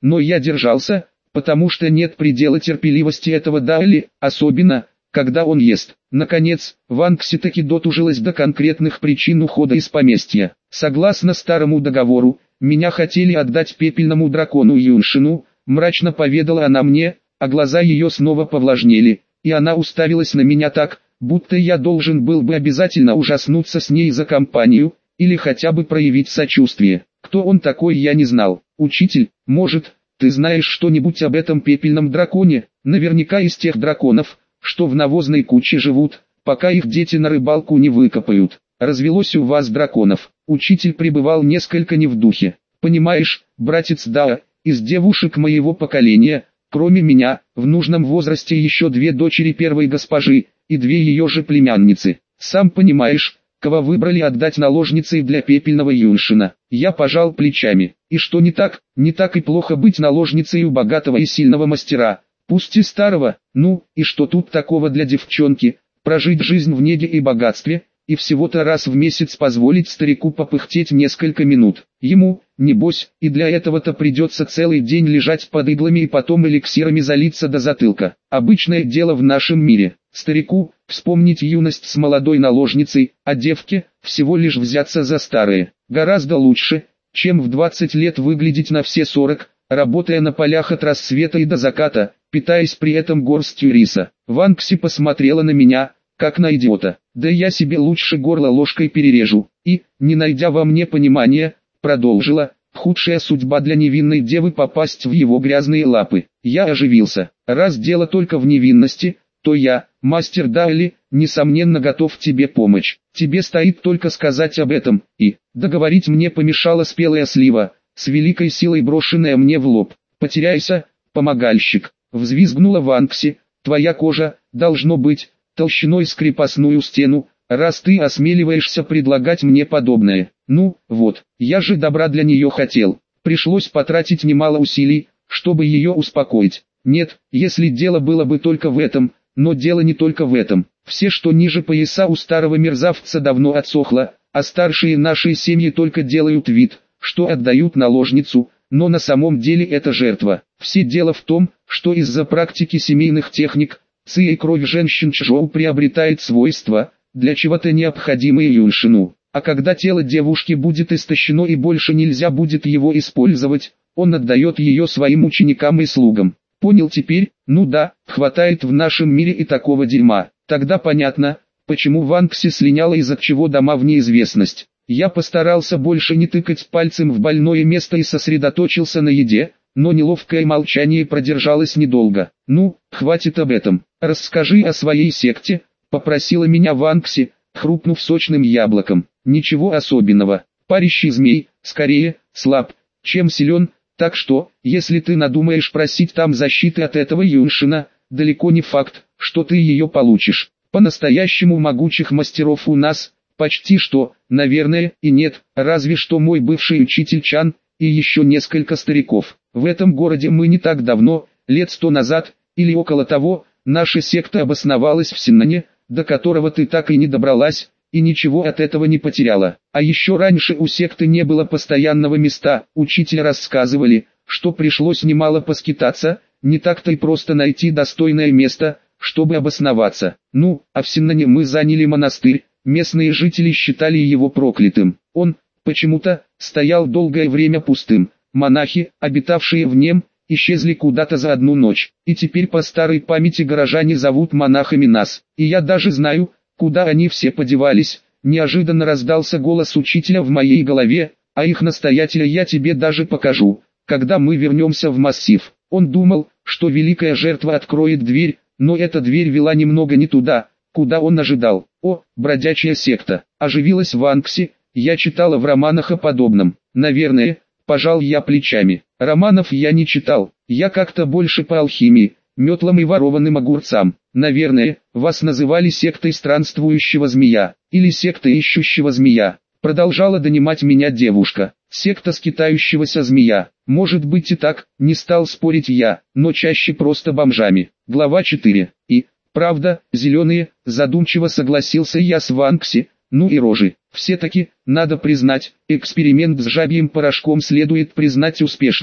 но я держался, потому что нет предела терпеливости этого Дайли, особенно, когда он ест. Наконец, Ванкси таки дотужилась до конкретных причин ухода из поместья. Согласно старому договору, меня хотели отдать пепельному дракону Юншину, мрачно поведала она мне, а глаза ее снова повлажнели, и она уставилась на меня так, будто я должен был бы обязательно ужаснуться с ней за компанию, или хотя бы проявить сочувствие. Кто он такой, я не знал. Учитель, может, ты знаешь что-нибудь об этом пепельном драконе? Наверняка из тех драконов, что в навозной куче живут, пока их дети на рыбалку не выкопают. Развелось у вас драконов. Учитель пребывал несколько не в духе. Понимаешь, братец Дао, из девушек моего поколения, кроме меня, в нужном возрасте еще 2 дочери первой госпожи, и 2 ее же племянницы. Сам понимаешь, кого выбрали отдать наложницей для пепельного Юншина. Я пожал плечами. И что не так? Не так и плохо быть наложницей у богатого и сильного мастера, пусть и старого. Ну, и что тут такого для девчонки? Прожить жизнь в неге и богатстве, и всего-то раз в месяц позволить старику попыхтеть несколько минут. Ему, небось, и для этого-то придется целый день лежать под иглами и потом эликсирами залиться до затылка. Обычное дело в нашем мире. Старику вспомнить юность с молодой наложницей, а девке всего лишь взяться за старое. Гораздо лучше, чем в 20 лет выглядеть на все 40, работая на полях от рассвета и до заката, питаясь при этом горстью риса. Ванкси посмотрела на меня, как на идиота. Да я себе лучше горло ложкой перережу. И, не найдя во мне понимания, продолжила: худшая судьба для невинной девы попасть в его грязные лапы. Я оживился. Раз дело только в невинности, то я, мастер Дайли, несомненно готов тебе помочь. Тебе стоит только сказать об этом, и договорить мне помешала спелая слива, с великой силой брошенная мне в лоб. Потеряйся, помогальщик, взвизгнула Ванкси, твоя кожа, должно быть, толщиной с крепостную стену, раз ты осмеливаешься предлагать мне подобное. Ну, вот, я же добра для нее хотел. Пришлось потратить немало усилий, чтобы ее успокоить. Нет, если дело было бы только в этом, но дело не только в этом. Все, что ниже пояса у старого мерзавца, давно отсохло, а старшие нашей семьи только делают вид, что отдают наложницу, но на самом деле это жертва. Все дело в том, что из-за практики семейных техник, ци и кровь женщин Чжоу приобретает свойства, для чего-то необходимые Юншину. А когда тело девушки будет истощено и больше нельзя будет его использовать, он отдает ее своим ученикам и слугам. Понял теперь? Ну да, хватает в нашем мире и такого дерьма. Тогда понятно, почему Ванкси слиняла, из-за чего дома в неизвестность. Я постарался больше не тыкать пальцем в больное место и сосредоточился на еде, но неловкое молчание продержалось недолго. Ну, хватит об этом. Расскажи о своей секте, попросила меня Ванкси, хрупнув сочным яблоком. Ничего особенного. Парящий змей, скорее, слаб, чем силен. Так что, если ты надумаешь просить там защиты от этого Юншина, далеко не факт, что ты ее получишь. По-настоящему могучих мастеров у нас, почти что, наверное, и нет, разве что мой бывший учитель Чан, и еще несколько стариков. В этом городе мы не так давно, лет 100 назад, или около того, наша секта обосновалась в Синнане, до которого ты так и не добралась, и ничего от этого не потеряла. А еще раньше у секты не было постоянного места, учителя рассказывали, что пришлось немало поскитаться, не так-то и просто найти достойное место, чтобы обосноваться. Ну, а в Синнане мы заняли монастырь, местные жители считали его проклятым. Он, почему-то, стоял долгое время пустым. Монахи, обитавшие в нем, исчезли куда-то за одну ночь, и теперь по старой памяти горожане зовут монахами нас. И я даже знаю, куда они все подевались. Неожиданно раздался голос учителя в моей голове, а их настоятеля я тебе даже покажу, когда мы вернемся в массив. Он думал, что великая жертва откроет дверь, но эта дверь вела немного не туда, куда он ожидал. О, бродячая секта, оживилась Ванкси, я читала в романах о подобном. Наверное, пожал я плечами. Романов я не читал, я как-то больше по алхимии, метлам и ворованным огурцам. Наверное, вас называли сектой странствующего змея, или сектой ищущего змея. Продолжала донимать меня девушка. Секта скитающегося змея. Может быть и так, не стал спорить я, но чаще просто бомжами. Глава 4. И, правда, зеленые, задумчиво согласился я с Ванкси. Ну и рожи. Все-таки, надо признать, эксперимент с жабьим порошком следует признать успешным.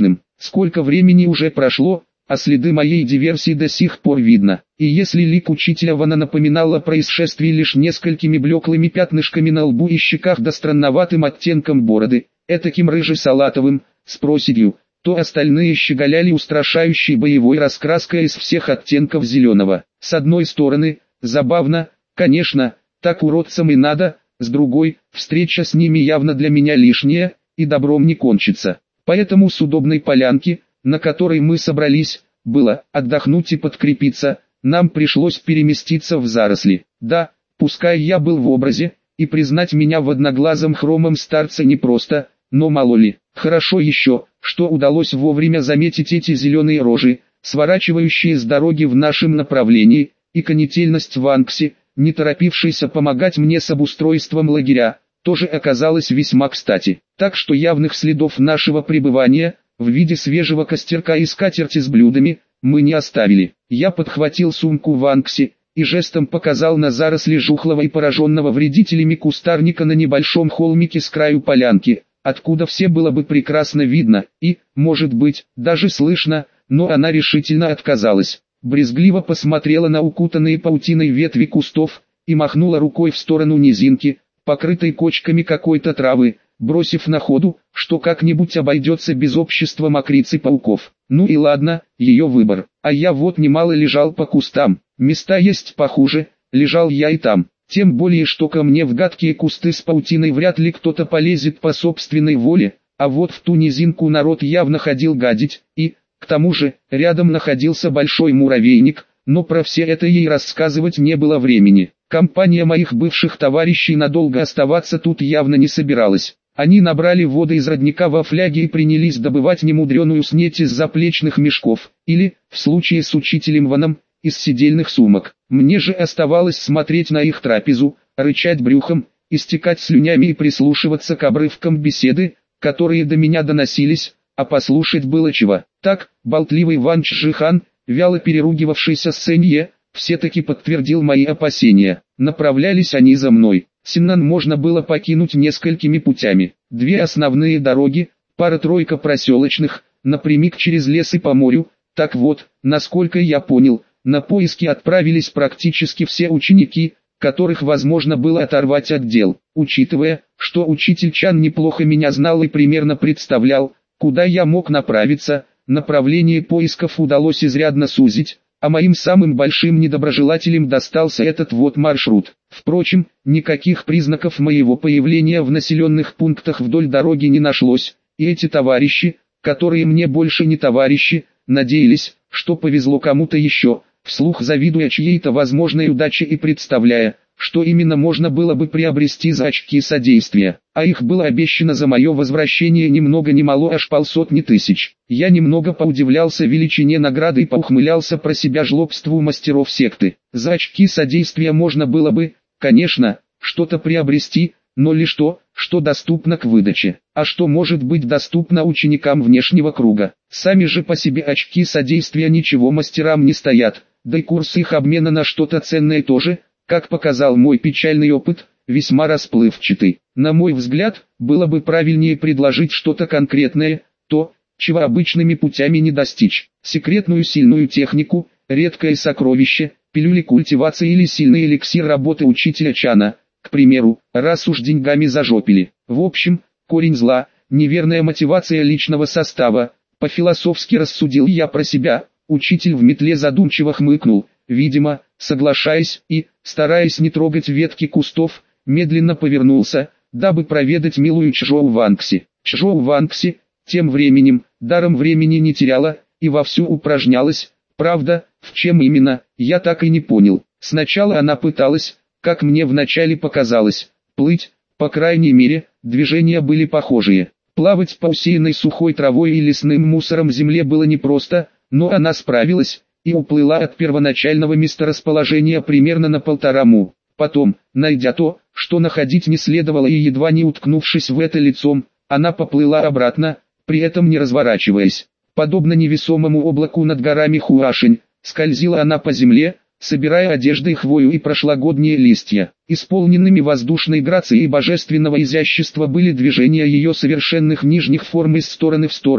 Сколько времени уже прошло, а следы моей диверсии до сих пор видно. И если лик учителя Вана напоминал о происшествии лишь несколькими блеклыми пятнышками на лбу и щеках да странноватым оттенком бороды, этаким рыже-салатовым, с проседью, то остальные щеголяли устрашающей боевой раскраской из всех оттенков зеленого. С одной стороны, забавно, конечно, так уродцам и надо, с другой, встреча с ними явно для меня лишняя, и добром не кончится. Поэтому с удобной полянки, на которой мы собрались, было отдохнуть и подкрепиться, нам пришлось переместиться в заросли. Да, пускай я был в образе, и признать меня в одноглазом хромом старце непросто, но мало ли. Хорошо еще, что удалось вовремя заметить эти зеленые рожи, сворачивающие с дороги в нашем направлении, и конетельность Ванкси, не торопившийся помогать мне с обустройством лагеря, тоже оказалась весьма кстати. Так что явных следов нашего пребывания, в виде свежего костерка и скатерти с блюдами, мы не оставили. Я подхватил сумку Ванкси и жестом показал на заросли жухлого и пораженного вредителями кустарника на небольшом холмике с краю полянки, откуда все было бы прекрасно видно и, может быть, даже слышно, но она решительно отказалась. Брезгливо посмотрела на укутанные паутиной ветви кустов и махнула рукой в сторону низинки, покрытой кочками какой-то травы, бросив на ходу, что как-нибудь обойдется без общества мокриц и пауков. Ну и ладно, ее выбор. А я вот немало лежал по кустам. Места есть похуже, лежал я и там. Тем более, что ко мне в гадкие кусты с паутиной вряд ли кто-то полезет по собственной воле, а вот в ту низинку народ явно ходил гадить, и, к тому же, рядом находился большой муравейник, но про все это ей рассказывать не было времени. Компания моих бывших товарищей надолго оставаться тут явно не собиралась. Они набрали воды из родника во фляги и принялись добывать немудреную снеть из заплечных мешков, или, в случае с учителем Ваном, из седельных сумок. Мне же оставалось смотреть на их трапезу, рычать брюхом, истекать слюнями и прислушиваться к обрывкам беседы, которые до меня доносились, а послушать было чего. Так, болтливый Ван Чжихан, вяло переругивавшийся с Сэнье, все-таки подтвердил мои опасения. Направлялись они за мной. Синнан можно было покинуть несколькими путями. 2 основные дороги, пара-тройка проселочных, напрямик через лес и по морю. Так вот, насколько я понял, на поиски отправились практически все ученики, которых возможно было оторвать от дел. Учитывая, что учитель Чан неплохо меня знал и примерно представлял, куда я мог направиться, направление поисков удалось изрядно сузить, а моим самым большим недоброжелателям достался этот вот маршрут. Впрочем, никаких признаков моего появления в населенных пунктах вдоль дороги не нашлось, и эти товарищи, которые мне больше не товарищи, надеялись, что повезло кому-то еще, вслух завидуя чьей-то возможной удаче и представляя, что именно можно было бы приобрести за очки содействия, а их было обещано за мое возвращение ни много ни мало аж 500 тысяч. Я немного поудивлялся величине награды и поухмылялся про себя жлобству мастеров секты. За очки содействия можно было бы, конечно, что-то приобрести, но лишь то, что доступно к выдаче. А что может быть доступно ученикам внешнего круга? Сами же по себе очки содействия ничего мастерам не стоят, да и курс их обмена на что-то ценное тоже, как показал мой печальный опыт, весьма расплывчатый. На мой взгляд, было бы правильнее предложить что-то конкретное, то, чего обычными путями не достичь. Секретную сильную технику, редкое сокровище, пилюли культивации или сильный эликсир работы учителя Чана, к примеру, раз уж деньгами зажопили. В общем, корень зла, неверная мотивация личного состава, по-философски рассудил я про себя. Учитель в метле задумчиво хмыкнул, видимо, соглашаясь и, стараясь не трогать ветки кустов, медленно повернулся, дабы проведать милую Чжоу Ванкси. Чжоу Ванкси, тем временем, даром времени не теряла, и вовсю упражнялась, правда, в чем именно, я так и не понял. Сначала она пыталась, как мне вначале показалось, плыть, по крайней мере, движения были похожие. Плавать по усеянной сухой травой и лесным мусором земле было непросто, но она справилась, и уплыла от первоначального месторасположения примерно на 1,5 му. Потом, найдя то, что находить не следовало и едва не уткнувшись в это лицом, она поплыла обратно, при этом не разворачиваясь. Подобно невесомому облаку над горами Хуашень, скользила она по земле, собирая одеждой хвою и прошлогодние листья. Исполненными воздушной грацией и божественного изящества были движения ее совершенных нижних форм из стороны в сторону,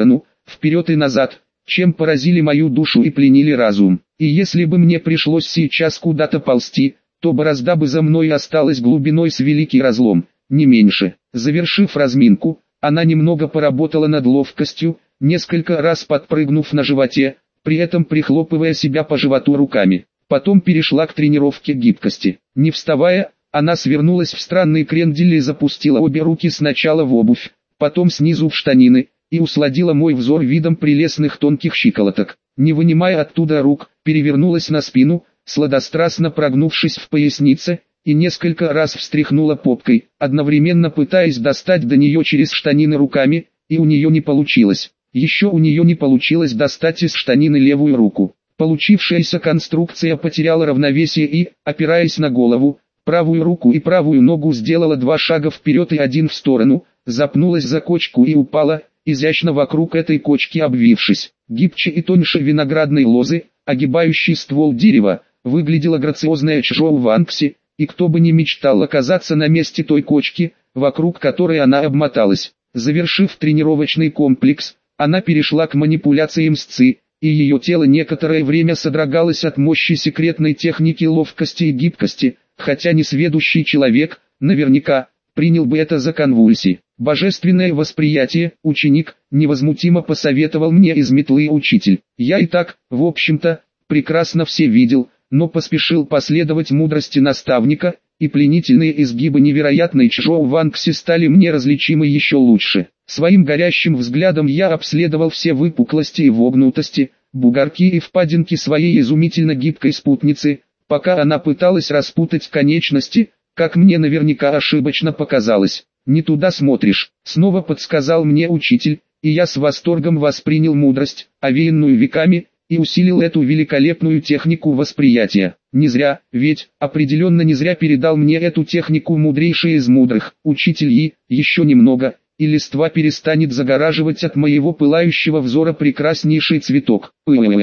вперед и назад, чем поразили мою душу и пленили разум. И если бы мне пришлось сейчас куда-то ползти, то борозда бы за мной осталась глубиной с великий разлом, не меньше. Завершив разминку, она немного поработала над ловкостью, несколько раз подпрыгнув на животе, при этом прихлопывая себя по животу руками. Потом перешла к тренировке гибкости. Не вставая, она свернулась в странный крендель и запустила обе руки сначала в обувь, потом снизу в штанины, и усладила мой взор видом прелестных тонких щиколоток. Не вынимая оттуда рук, перевернулась на спину, сладострастно прогнувшись в пояснице, и несколько раз встряхнула попкой, одновременно пытаясь достать до нее через штанины руками, и у нее не получилось. Еще у нее не получилось достать из штанины левую руку. Получившаяся конструкция потеряла равновесие и, опираясь на голову, правую руку и правую ногу сделала 2 шага вперед и 1 в сторону, запнулась за кочку и упала, изящно вокруг этой кочки обвившись. Гибче и тоньше виноградной лозы, огибающей ствол дерева, выглядела грациозная Чжоу Ванкси, и кто бы ни мечтал оказаться на месте той кочки, вокруг которой она обмоталась. Завершив тренировочный комплекс, она перешла к манипуляциям с ци, и ее тело некоторое время содрогалось от мощи секретной техники ловкости и гибкости, хотя несведущий человек, наверняка, принял бы это за конвульсии. Божественное восприятие, ученик, невозмутимо посоветовал мне из метлы учитель. Я и так, в общем-то, прекрасно все видел, но поспешил последовать мудрости наставника, и пленительные изгибы невероятной Чжоу Ванкси стали мне различимы еще лучше. Своим горящим взглядом я обследовал все выпуклости и вогнутости, бугорки и впадинки своей изумительно гибкой спутницы, пока она пыталась распутать конечности, как мне наверняка ошибочно показалось. «Не туда смотришь», — снова подсказал мне учитель, и я с восторгом воспринял мудрость, овеянную веками, и усилил эту великолепную технику восприятия. Не зря, ведь, определенно не зря передал мне эту технику мудрейший из мудрых, учитель Yi. Еще немного, и листва перестанет загораживать от моего пылающего взора прекраснейший цветок.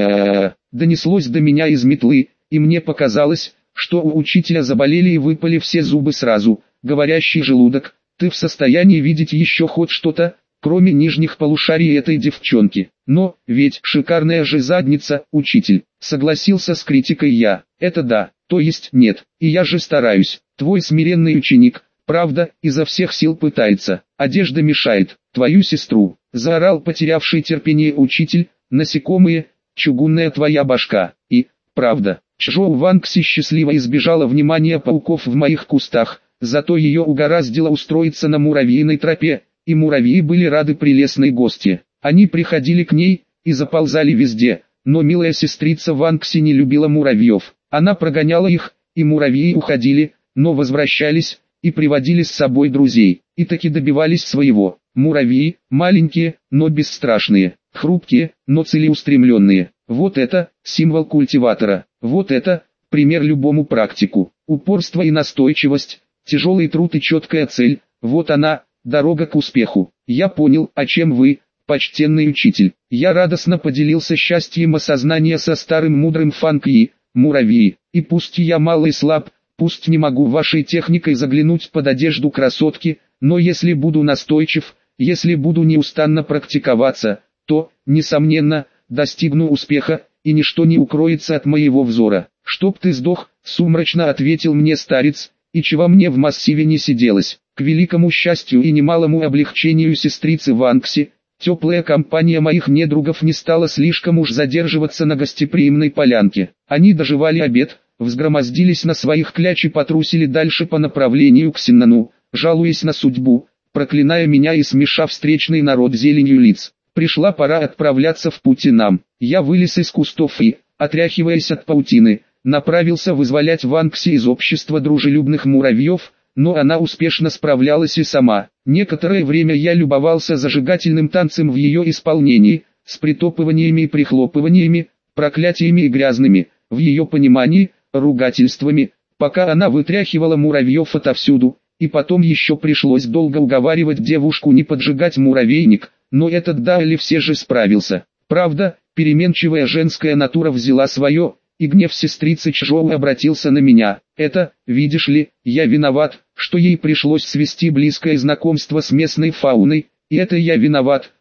Донеслось до меня из метлы, и мне показалось, что у учителя заболели и выпали все зубы сразу. Говорящий желудок, ты в состоянии видеть еще хоть что-то, кроме нижних полушарий этой девчонки? Но, ведь шикарная же задница, учитель, согласился с критикой я. Это да, то есть нет, и я же стараюсь. Твой смиренный ученик, правда, изо всех сил пытается. Одежда мешает. Твою сестру, заорал потерявший терпение учитель, насекомые, чугунная твоя башка. И, правда, Чжоу Ванкси счастливо избежала внимания пауков в моих кустах, зато ее угораздило устроиться на муравьиной тропе, и муравьи были рады прелестной гости. Они приходили к ней и заползали везде, но милая сестрица Ванкси не любила муравьев. Она прогоняла их, и муравьи уходили, но возвращались, и приводили с собой друзей, и таки добивались своего. Муравьи, маленькие, но бесстрашные, хрупкие, но целеустремленные. Вот это, символ культиватора, вот это, пример любому практику. Упорство и настойчивость, тяжелый труд и четкая цель, вот она, дорога к успеху. Я понял, о чем вы, почтенный учитель. Я радостно поделился счастьем осознания со старым мудрым Фанг Yi, муравьи. И пусть я мал и слаб, пусть не могу вашей техникой заглянуть под одежду красотки, но если буду настойчив, если буду неустанно практиковаться, то, несомненно, достигну успеха, и ничто не укроется от моего взора. «Чтоб ты сдох», — сумрачно ответил мне старец, «и чего мне в массиве не сиделось». К великому счастью и немалому облегчению сестрицы Ванкси, теплая компания моих недругов не стала слишком уж задерживаться на гостеприимной полянке. Они доживали обед, взгромоздились на своих кляч и потрусили дальше по направлению к Синнану, жалуясь на судьбу, проклиная меня и смешав встречный народ зеленью лиц. Пришла пора отправляться в путь и нам. Я вылез из кустов и, отряхиваясь от паутины, направился вызволять Ванкси из общества дружелюбных муравьев, но она успешно справлялась и сама. Некоторое время я любовался зажигательным танцем в ее исполнении, с притопываниями и прихлопываниями, проклятиями и грязными, в ее понимании, ругательствами, пока она вытряхивала муравьев отовсюду, и потом еще пришлось долго уговаривать девушку не поджигать муравейник, но этот Даоли все же справился. Правда, переменчивая женская натура взяла свое, и гнев сестрицы Чжоу обратился на меня. Это, видишь ли, я виноват, что ей пришлось свести близкое знакомство с местной фауной, и это я виноват,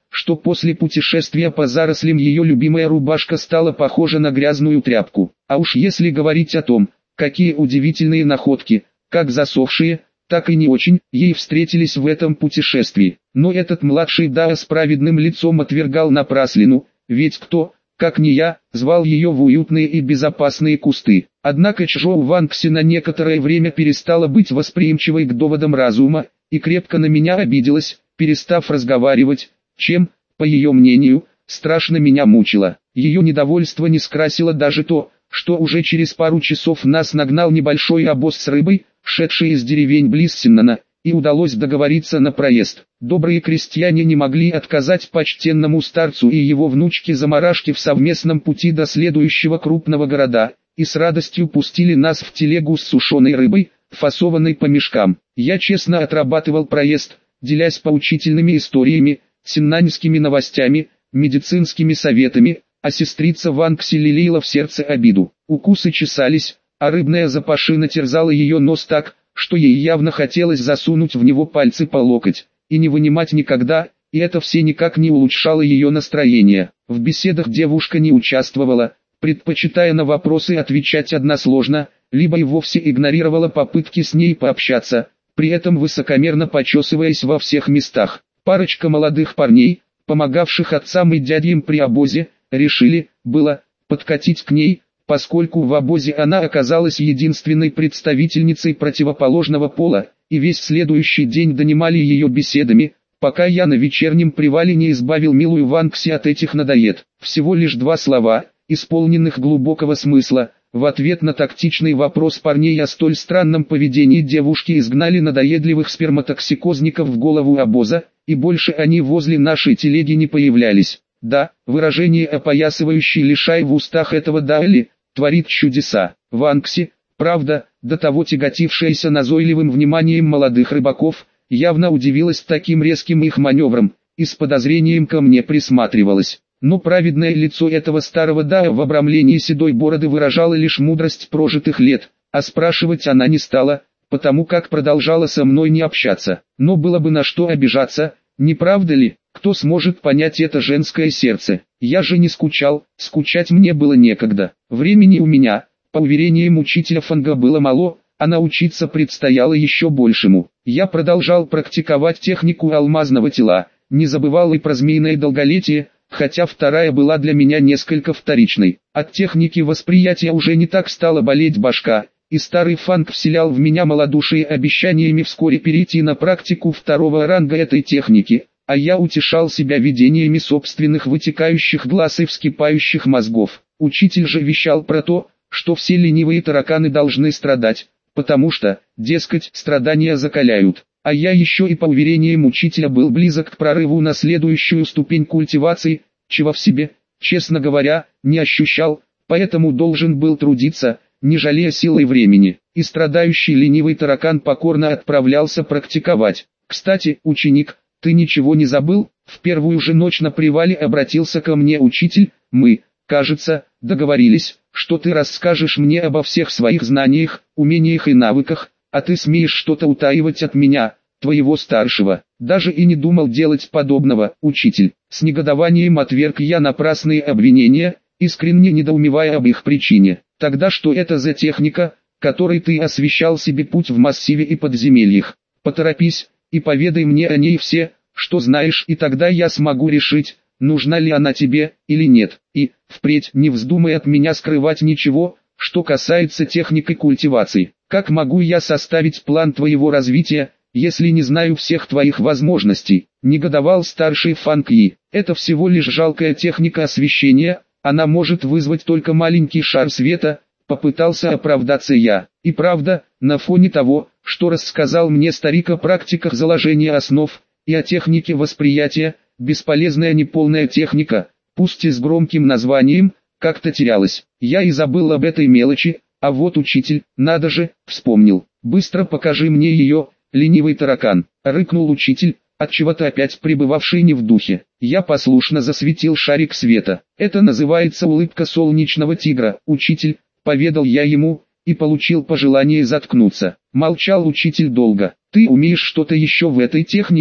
что после путешествия по зарослям ее любимая рубашка стала похожа на грязную тряпку. А уж если говорить о том, какие удивительные находки, как засохшие, так и не очень, ей встретились в этом путешествии. Но этот младший Дао с праведным лицом отвергал напраслину, ведь кто, как не я, звал ее в уютные и безопасные кусты. Однако Чжоу Ванкси на некоторое время перестала быть восприимчивой к доводам разума, и крепко на меня обиделась, перестав разговаривать, чем, по ее мнению, страшно меня мучило. Ее недовольство не скрасило даже то, что уже через пару часов нас нагнал небольшой обоз с рыбой, шедший из деревень близ Синнана, и удалось договориться на проезд. Добрые крестьяне не могли отказать почтенному старцу и его внучке Замарашке в совместном пути до следующего крупного города, и с радостью пустили нас в телегу с сушеной рыбой, фасованной по мешкам. Я честно отрабатывал проезд, делясь поучительными историями, синнаньскими новостями, медицинскими советами, а сестрица Ванкси лелеяла в сердце обиду. Укусы чесались, а рыбная запашина терзала ее нос так, что ей явно хотелось засунуть в него пальцы по локоть, и не вынимать никогда, и это все никак не улучшало ее настроение. В беседах девушка не участвовала, предпочитая на вопросы отвечать односложно, либо и вовсе игнорировала попытки с ней пообщаться, при этом высокомерно почесываясь во всех местах. Парочка молодых парней, помогавших отцам и дядям при обозе, решили, было, подкатить к ней, поскольку в обозе она оказалась единственной представительницей противоположного пола, и весь следующий день донимали ее беседами, пока я на вечернем привале не избавил милую Ванкси от этих надоед. Всего лишь 2 слова, исполненных глубокого смысла, в ответ на тактичный вопрос парней о столь странном поведении девушки изгнали надоедливых сперматоксикозников в голову обоза, и больше они возле нашей телеги не появлялись. Да, выражение опоясывающий лишай в устах этого Даэли, творит чудеса. Ванкси, правда, до того тяготившаяся назойливым вниманием молодых рыбаков, явно удивилась таким резким их маневром, и с подозрением ко мне присматривалась. Но праведное лицо этого старого Дао в обрамлении седой бороды выражало лишь мудрость прожитых лет, а спрашивать она не стала, потому как продолжала со мной не общаться. Но было бы на что обижаться, не правда ли? Кто сможет понять это женское сердце? Я же не скучал, скучать мне было некогда. Времени у меня, по уверениям учителя Фанга, было мало, а научиться предстояло еще большему. Я продолжал практиковать технику алмазного тела, не забывал и про змеиное долголетие, хотя вторая была для меня несколько вторичной. От техники восприятия уже не так стала болеть башка, и старый Фанг вселял в меня малодушие обещаниями вскоре перейти на практику 2-го ранга этой техники, а я утешал себя видениями собственных вытекающих глаз и вскипающих мозгов. Учитель же вещал про то, что все ленивые тараканы должны страдать, потому что, дескать, страдания закаляют. А я еще и по уверениям учителя был близок к прорыву на следующую ступень культивации, чего в себе, честно говоря, не ощущал, поэтому должен был трудиться, не жалея сил и времени. И страдающий ленивый таракан покорно отправлялся практиковать. Кстати, ученик, ты ничего не забыл? В первую же ночь на привале обратился ко мне учитель. Мы, кажется, договорились, что ты расскажешь мне обо всех своих знаниях, умениях и навыках, а ты смеешь что-то утаивать от меня, твоего старшего. Даже и не думал делать подобного, учитель. С негодованием отверг я напрасные обвинения, искренне недоумевая об их причине. Тогда что это за техника, которой ты освещал себе путь в массиве и подземельях? Поторопись и поведай мне о ней все, что знаешь, и тогда я смогу решить, нужна ли она тебе или нет. И, впредь, не вздумай от меня скрывать ничего, что касается техники культивации. Как могу я составить план твоего развития, если не знаю всех твоих возможностей? Негодовал старший Фанг Yi. Это всего лишь жалкая техника освещения, она может вызвать только маленький шар света, попытался оправдаться я. И правда, на фоне того, что рассказал мне старик о практиках заложения основ, и о технике восприятия, бесполезная неполная техника, пусть и с громким названием, как-то терялась. Я и забыл об этой мелочи, а вот учитель, надо же, вспомнил. Быстро покажи мне ее, ленивый таракан, рыкнул учитель, отчего-то опять пребывавший не в духе. Я послушно засветил шарик света. Это называется улыбка солнечного тигра, учитель, поведал я ему, и получил пожелание заткнуться. Молчал учитель долго. Ты умеешь что-то еще в этой технике?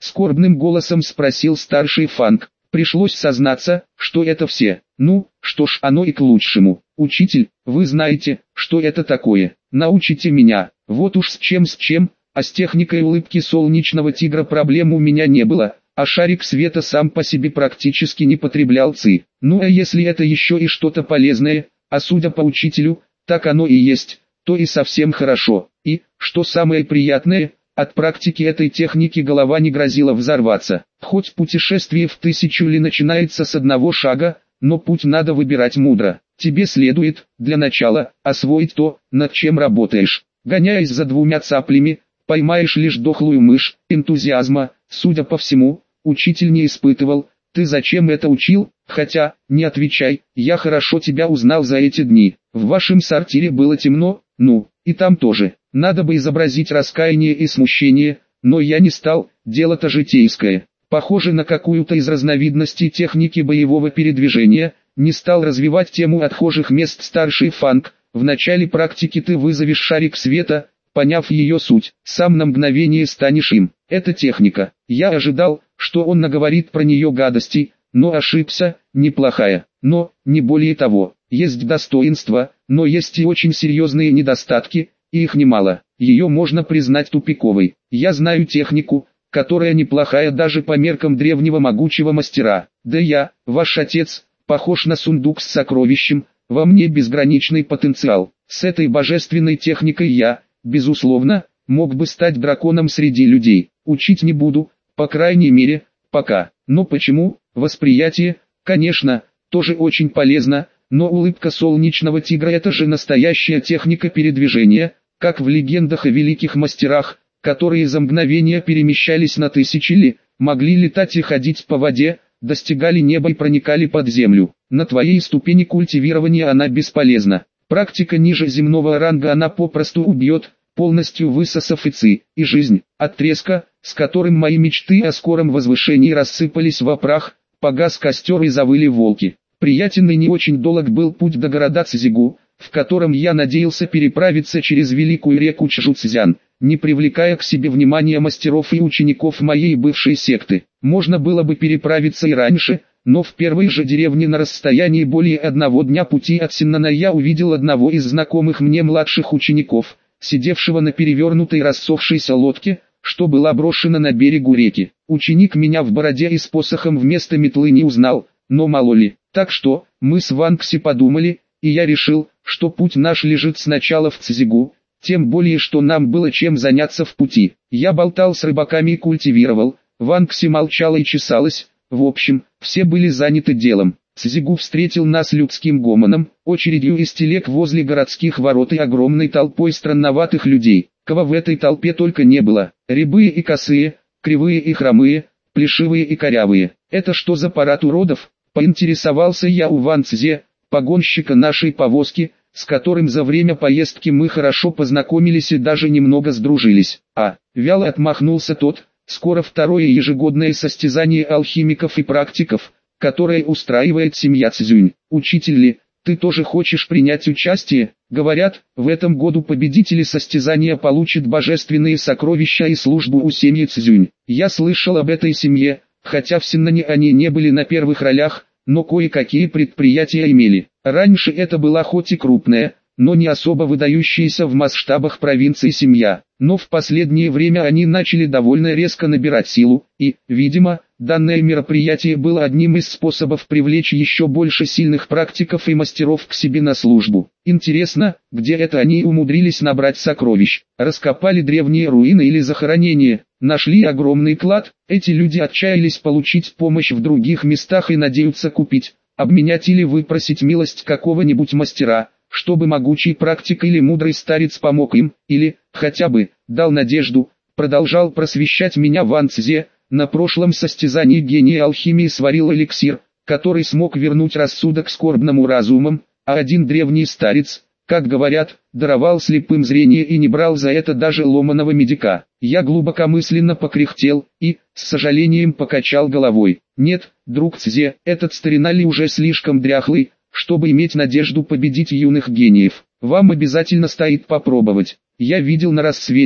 Скорбным голосом спросил старший Фанг. Пришлось сознаться, что это все. Ну, что ж, оно и к лучшему. Учитель, вы знаете, что это такое. Научите меня. Вот уж с чем, а с техникой улыбки солнечного тигра проблем у меня не было, а шарик света сам по себе практически не потреблял ци. Ну а если это еще и что-то полезное, а судя по учителю, так оно и есть, то и совсем хорошо. И, что самое приятное, от практики этой техники голова не грозила взорваться. Хоть путешествие в 1000 ли начинается с одного шага, но путь надо выбирать мудро. Тебе следует, для начала, освоить то, над чем работаешь. Гоняясь за 2 цаплями, поймаешь лишь дохлую мышь. Энтузиазма, судя по всему, учитель не испытывал. Ты зачем это учил? Хотя, не отвечай, я хорошо тебя узнал за эти дни. В вашем сортире было темно, ну, и там тоже. Надо бы изобразить раскаяние и смущение, но я не стал, дело-то житейское. Похоже на какую-то из разновидностей техники боевого передвижения. Не стал развивать тему отхожих мест старший Фанг. В начале практики ты вызовешь шарик света, поняв ее суть, сам на мгновение станешь им. Это техника. Я ожидал, что он наговорит про нее гадостей, но ошибся, неплохая, но, не более того. Есть достоинства, но есть и очень серьезные недостатки, и их немало. Ее можно признать тупиковой. Я знаю технику, которая неплохая даже по меркам древнего могучего мастера. Да я, ваш отец, похож на сундук с сокровищем, во мне безграничный потенциал. С этой божественной техникой я, безусловно, мог бы стать драконом среди людей. Учить не буду, по крайней мере, пока. Но почему? Восприятие, конечно, тоже очень полезно, но улыбка солнечного тигра — это же настоящая техника передвижения, как в легендах о великих мастерах, которые за мгновение перемещались на 1000 ли, могли летать и ходить по воде, достигали неба и проникали под землю. На твоей ступени культивирования она бесполезна. Практика ниже земного ранга она попросту убьет, полностью высосав и ци, и жизнь. От треска, с которым мои мечты о скором возвышении рассыпались в прах, погас костер и завыли волки. Приятен и не очень долг был путь до города Цзигу, в котором я надеялся переправиться через великую реку Чжуцзян, не привлекая к себе внимания мастеров и учеников моей бывшей секты. Можно было бы переправиться и раньше, но в первой же деревне на расстоянии более 1 дня пути от Синнана я увидел одного из знакомых мне младших учеников, сидевшего на перевернутой рассохшейся лодке, что была брошена на берегу реки. Ученик меня в бороде и с посохом вместо метлы не узнал, но мало ли. Так что, мы с Ванкси подумали, и я решил, что путь наш лежит сначала в Цзигу, тем более что нам было чем заняться в пути. Я болтал с рыбаками и культивировал, Ванкси молчала и чесалась, в общем, все были заняты делом. Цзигу встретил нас людским гомоном, очередью из телег возле городских ворот и огромной толпой странноватых людей. Кого в этой толпе только не было, рябые и косые, кривые и хромые, плешивые и корявые. Это что за парад уродов? Поинтересовался я у Ван Цзе, погонщика нашей повозки, с которым за время поездки мы хорошо познакомились и даже немного сдружились. Вяло отмахнулся тот, скоро второе ежегодное состязание алхимиков и практиков, которое устраивает семья Цзюнь. Учитель ли, ты тоже хочешь принять участие? Говорят, в этом году победители состязания получат божественные сокровища и службу у семьи Цзюнь. Я слышал об этой семье, хотя в Синнане они не были на первых ролях, но кое-какие предприятия имели. Раньше это была хоть и крупная, но не особо выдающаяся в масштабах провинции семья. Но в последнее время они начали довольно резко набирать силу, и, видимо, данное мероприятие было одним из способов привлечь еще больше сильных практиков и мастеров к себе на службу. Интересно, где это они умудрились набрать сокровищ? Раскопали древние руины или захоронения? Нашли огромный клад? Эти люди отчаялись получить помощь в других местах и надеются купить, обменять или выпросить милость какого-нибудь мастера, чтобы могучий практик или мудрый старец помог им, или, хотя бы, дал надежду. Продолжал просвещать меня Ван Цзе. На прошлом состязании гений алхимии сварил эликсир, который смог вернуть рассудок скорбному разумам, а один древний старец, как говорят, даровал слепым зрение и не брал за это даже ломаного медика. Я глубокомысленно покряхтел и, с сожалением, покачал головой. Нет, друг Цзе, этот старина ли уже слишком дряхлый, чтобы иметь надежду победить юных гениев. Вам обязательно стоит попробовать. Я видел на рассвете,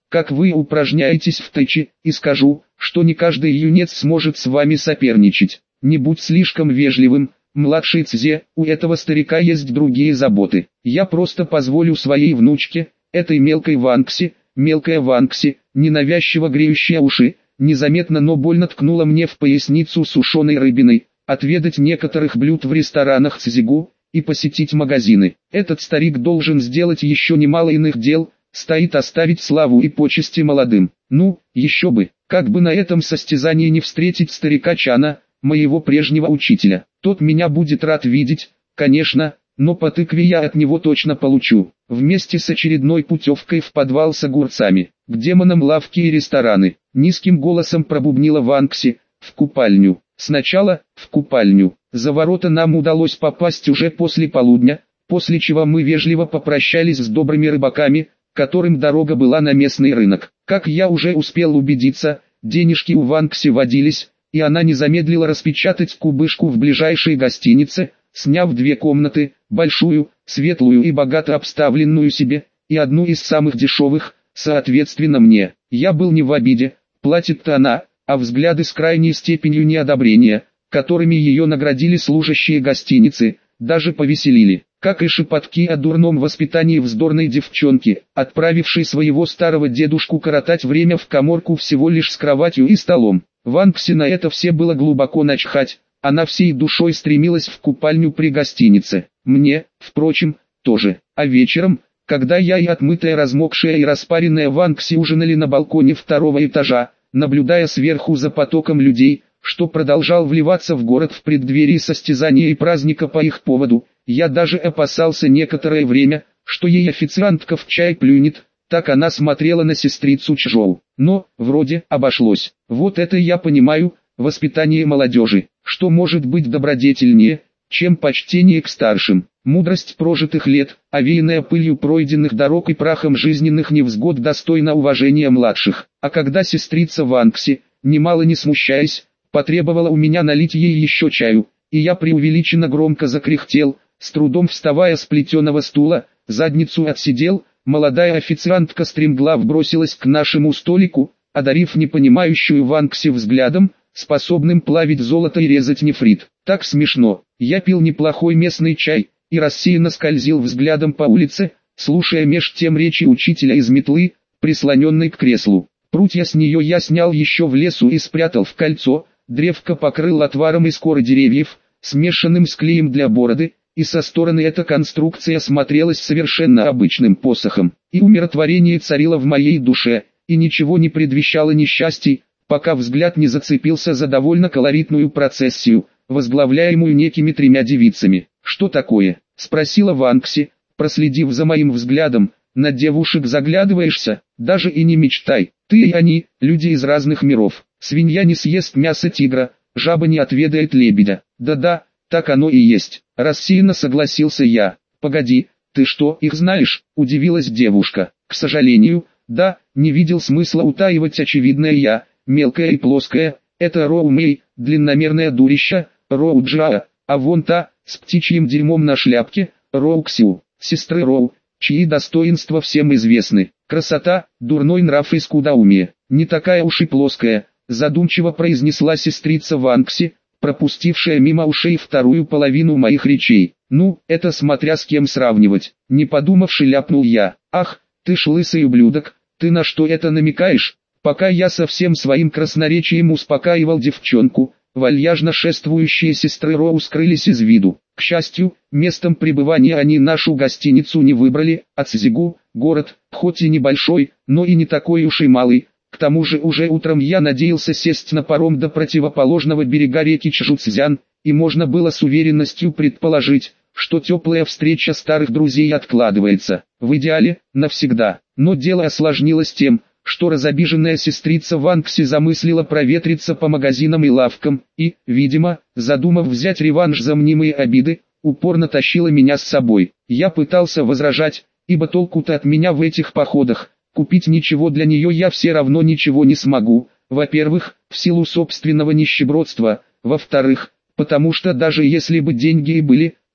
как вы упражняетесь в тычи, и скажу, что не каждый юнец сможет с вами соперничать. Не будь слишком вежливым, младший Цзе, у этого старика есть другие заботы. Я просто позволю своей внучке, этой мелкой Ванкси, мелкая Ванкси, ненавязчиво греющая уши, незаметно, но больно ткнула мне в поясницу сушеной рыбиной, отведать некоторых блюд в ресторанах Цзигу и посетить магазины. Этот старик должен сделать еще немало иных дел, стоит оставить славу и почести молодым. Ну, еще бы, как бы на этом состязании не встретить старика Чана, моего прежнего учителя. Тот меня будет рад видеть, конечно, но по тыкве я от него точно получу. Вместе с очередной путевкой в подвал с огурцами. К демонам лавки и рестораны. Низким голосом пробубнила Ванкси. В купальню. Сначала в купальню. За ворота нам удалось попасть уже после полудня, после чего мы вежливо попрощались с добрыми рыбаками, которым дорога была на местный рынок. Как я уже успел убедиться, денежки у Ванкси водились, и она не замедлила распечатать кубышку в ближайшей гостинице, сняв 2 комнаты, большую, светлую и богато обставленную себе, и одну из самых дешевых, соответственно мне. Я был не в обиде, платит-то она, а взгляды с крайней степенью неодобрения, которыми ее наградили служащие гостиницы, даже повеселили. Как и шепотки о дурном воспитании вздорной девчонки, отправившей своего старого дедушку коротать время в каморку всего лишь с кроватью и столом. Ванкси на это все было глубоко начхать, она всей душой стремилась в купальню при гостинице. Мне, впрочем, тоже. А вечером, когда я и отмытая, размокшая и распаренная Ванкси ужинали на балконе 2-го этажа, наблюдая сверху за потоком людей, что продолжал вливаться в город в преддверии состязания и праздника по их поводу, я даже опасался некоторое время, что ей официантка в чай плюнет, так она смотрела на сестрицу Чжоу. Но, вроде, обошлось. Вот это я понимаю, воспитание молодежи. Что может быть добродетельнее, чем почтение к старшим? Мудрость прожитых лет, овеянная пылью пройденных дорог и прахом жизненных невзгод, достойна уважения младших. А когда сестрица Ванкси, немало не смущаясь, потребовала у меня налить ей еще чаю, и я преувеличенно громко закряхтел, с трудом вставая с плетеного стула, задницу отсидел, молодая официантка стремглав бросилась к нашему столику, одарив непонимающую Ванкси взглядом, способным плавить золото и резать нефрит. Так смешно. Я пил неплохой местный чай и рассеянно скользил взглядом по улице, слушая меж тем речи учителя из метлы, прислоненной к креслу. Прутья с нее я снял еще в лесу и спрятал в кольцо, древко покрыл отваром из коры деревьев, смешанным с клеем для бороды, и со стороны эта конструкция смотрелась совершенно обычным посохом. И умиротворение царило в моей душе, и ничего не предвещало несчастий, пока взгляд не зацепился за довольно колоритную процессию, возглавляемую некими 3 девицами. «Что такое?» — спросила Ванкси, проследив за моим взглядом. «На девушек заглядываешься? Даже и не мечтай. Ты и они, люди из разных миров. Свинья не съест мясо тигра, жаба не отведает лебедя». «Да-да, так оно и есть», — рассеянно согласился я. «Погоди, ты что, их знаешь?» — удивилась девушка. «К сожалению, да, не видел смысла утаивать очевидное я, мелкая и плоская, это Роу Мэй, длинномерная дурища, Роу Джаа, а вон та, с птичьим дерьмом на шляпке, Роу Ксю, сестры Роу, чьи достоинства всем известны. Красота, дурной нрав и скудоумие, не такая уж и плоская», задумчиво произнесла сестрица Ванкси, пропустившая мимо ушей вторую половину моих речей. «Ну, это смотря с кем сравнивать», не подумавши ляпнул я. «Ах, ты ж лысый ублюдок, ты на что это намекаешь?» Пока я со всем своим красноречием успокаивал девчонку, вальяжно шествующие сестры Роу скрылись из виду. К счастью, местом пребывания они нашу гостиницу не выбрали, а Цзигу, город, хоть и небольшой, но и не такой уж и малый. К тому же уже утром я надеялся сесть на паром до противоположного берега реки Чжуцзян, и можно было с уверенностью предположить, что теплая встреча старых друзей откладывается, в идеале, навсегда. Но дело осложнилось тем, что разобиженная сестрица Ванкси замыслила проветриться по магазинам и лавкам, и, видимо, задумав взять реванш за мнимые обиды, упорно тащила меня с собой. Я пытался возражать, ибо толку-то от меня в этих походах, купить ничего для нее я все равно ничего не смогу, во-первых, в силу собственного нищебродства, во-вторых, потому что даже если бы деньги и были,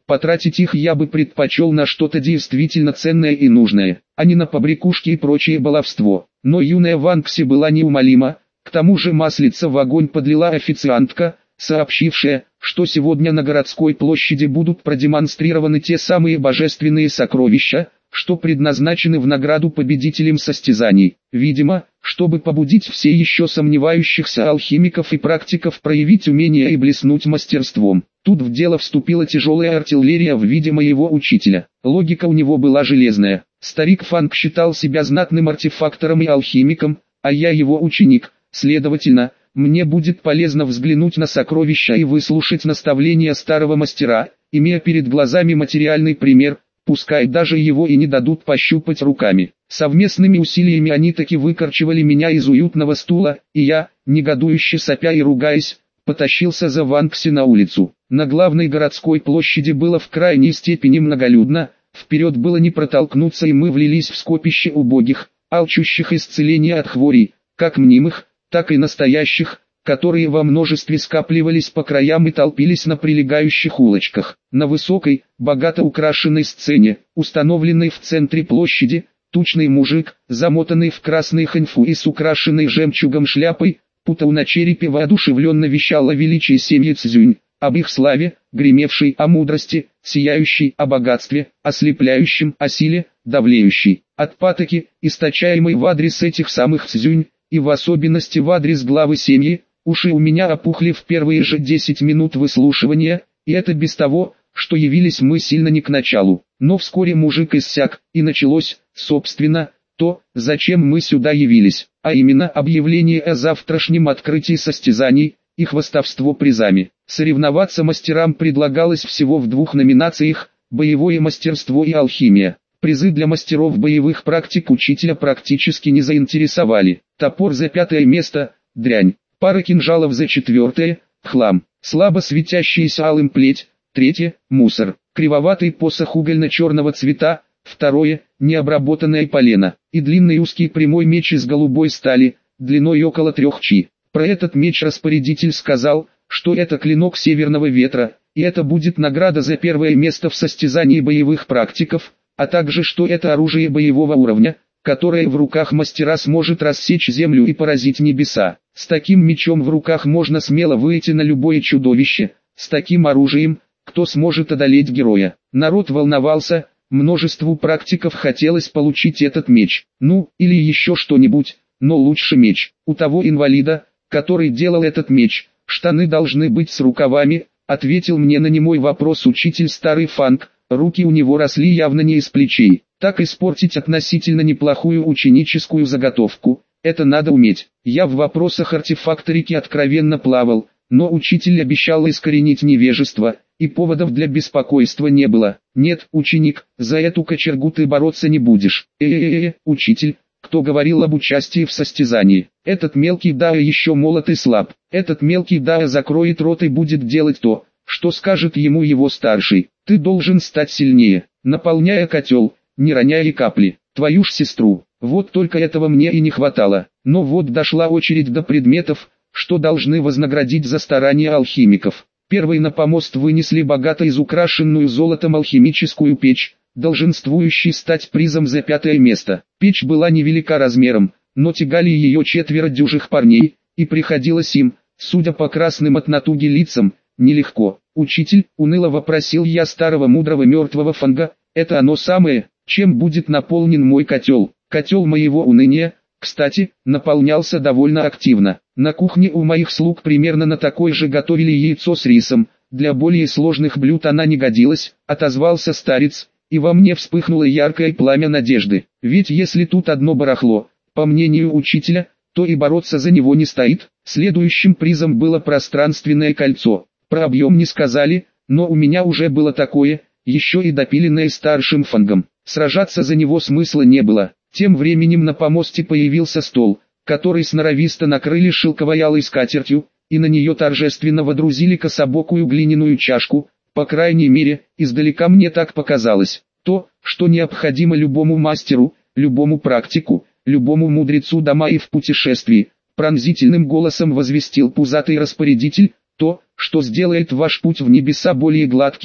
Потратить их я бы предпочел на что-то действительно ценное и нужное, а не на побрякушки и прочее баловство. Но юная Ванкси была неумолима, к тому же маслица в огонь подлила официантка, сообщившая, что сегодня на городской площади будут продемонстрированы те самые божественные сокровища, что предназначены в награду победителям состязаний. Видимо, чтобы побудить все еще сомневающихся алхимиков и практиков проявить умение и блеснуть мастерством. Тут в дело вступила тяжелая артиллерия в виде моего учителя. Логика у него была железная. Старик Фанк считал себя знатным артефактором и алхимиком, а я его ученик. Следовательно, мне будет полезно взглянуть на сокровища и выслушать наставления старого мастера, имея перед глазами материальный пример, пускай даже его и не дадут пощупать руками. Совместными усилиями они таки выкорчевали меня из уютного стула, и я, негодующе сопя и ругаясь, потащился за Ванкси на улицу. На главной городской площади было в крайней степени многолюдно, вперед было не протолкнуться, и мы влились в скопище убогих, алчущих исцеления от хворей, как мнимых, так и настоящих, которые во множестве скапливались по краям и толпились на прилегающих улочках. На высокой, богато украшенной сцене, установленной в центре площади, тучный мужик, замотанный в красный ханьфу и с украшенной жемчугом шляпой, путал на черепе, воодушевленно вещал о величии семьи Цзюнь, об их славе, гремевшей, о мудрости, сияющей, о богатстве, ослепляющем, о силе, давлеющей. От патоки, источаемой в адрес этих самых Цзюнь, и в особенности в адрес главы семьи, уши у меня опухли в первые же 10 минут выслушивания, и это без того, что явились мы сильно не к началу. Но вскоре мужик иссяк, и началось, собственно, то, зачем мы сюда явились, а именно объявление о завтрашнем открытии состязаний, и хвастовство призами. Соревноваться мастерам предлагалось всего в 2 номинациях – боевое мастерство и алхимия. Призы для мастеров боевых практик учителя практически не заинтересовали. Топор за 5 место – дрянь. Пара кинжалов за 4 – хлам. Слабо светящаяся алым плеть – 3 – мусор. Кривоватый посох угольно-черного цвета – 2 – необработанное полено. И длинный узкий прямой меч из голубой стали, длиной около 3 чи. Про этот меч распорядитель сказал, что это клинок северного ветра, и это будет награда за 1 место в состязании боевых практиков, а также что это оружие боевого уровня, которое в руках мастера сможет рассечь землю и поразить небеса. С таким мечом в руках можно смело выйти на любое чудовище, с таким оружием, кто сможет одолеть героя. Народ волновался, множеству практиков хотелось получить этот меч, ну, или еще что-нибудь, но лучше меч. У того инвалида, который делал этот меч, штаны должны быть с рукавами, ответил мне на немой вопрос учитель старый Фанк. Руки у него росли явно не из плечей. Так испортить относительно неплохую ученическую заготовку, это надо уметь. Я в вопросах артефакторики откровенно плавал, но учитель обещал искоренить невежество, и поводов для беспокойства не было. Нет, ученик, за эту кочергу ты бороться не будешь. Учитель, кто говорил об участии в состязании? Этот мелкий Даа еще молод и слаб. Этот мелкий Даа закроет рот и будет делать то, что скажет ему его старший. Ты должен стать сильнее, наполняя котел, не роняя и капли. Твою ж сестру. Вот только этого мне и не хватало. Но вот дошла очередь до предметов, что должны вознаградить за старания алхимиков. Первой на помост вынесли богато изукрашенную золотом алхимическую печь, долженствующей стать призом за 5 место. Печь была невелика размером, но тягали ее 4 дюжих парней, и приходилось им, судя по красным от натуги лицам, нелегко. «Учитель», — уныло вопросил я старого мудрого мертвого Фанга, — «это оно самое, чем будет наполнен мой котел?» Котел моего уныния, кстати, наполнялся довольно активно. На кухне у моих слуг примерно на такой же готовили яйцо с рисом, для более сложных блюд она не годилась, отозвался старец, и во мне вспыхнуло яркое пламя надежды. Ведь если тут одно барахло, по мнению учителя, то и бороться за него не стоит. Следующим призом было пространственное кольцо. Про объем не сказали, но у меня уже было такое, еще и допиленное старшим Фангом. Сражаться за него смысла не было. Тем временем на помосте появился стол, который сноровисто накрыли шелковой алой скатертью, и на нее торжественно водрузили кособокую глиняную чашку, по крайней мере, издалека мне так показалось. То, что необходимо любому мастеру, любому практику, любому мудрецу дома и в путешествии, пронзительным голосом возвестил пузатый распорядитель. То, что сделает ваш путь в небеса более гладким,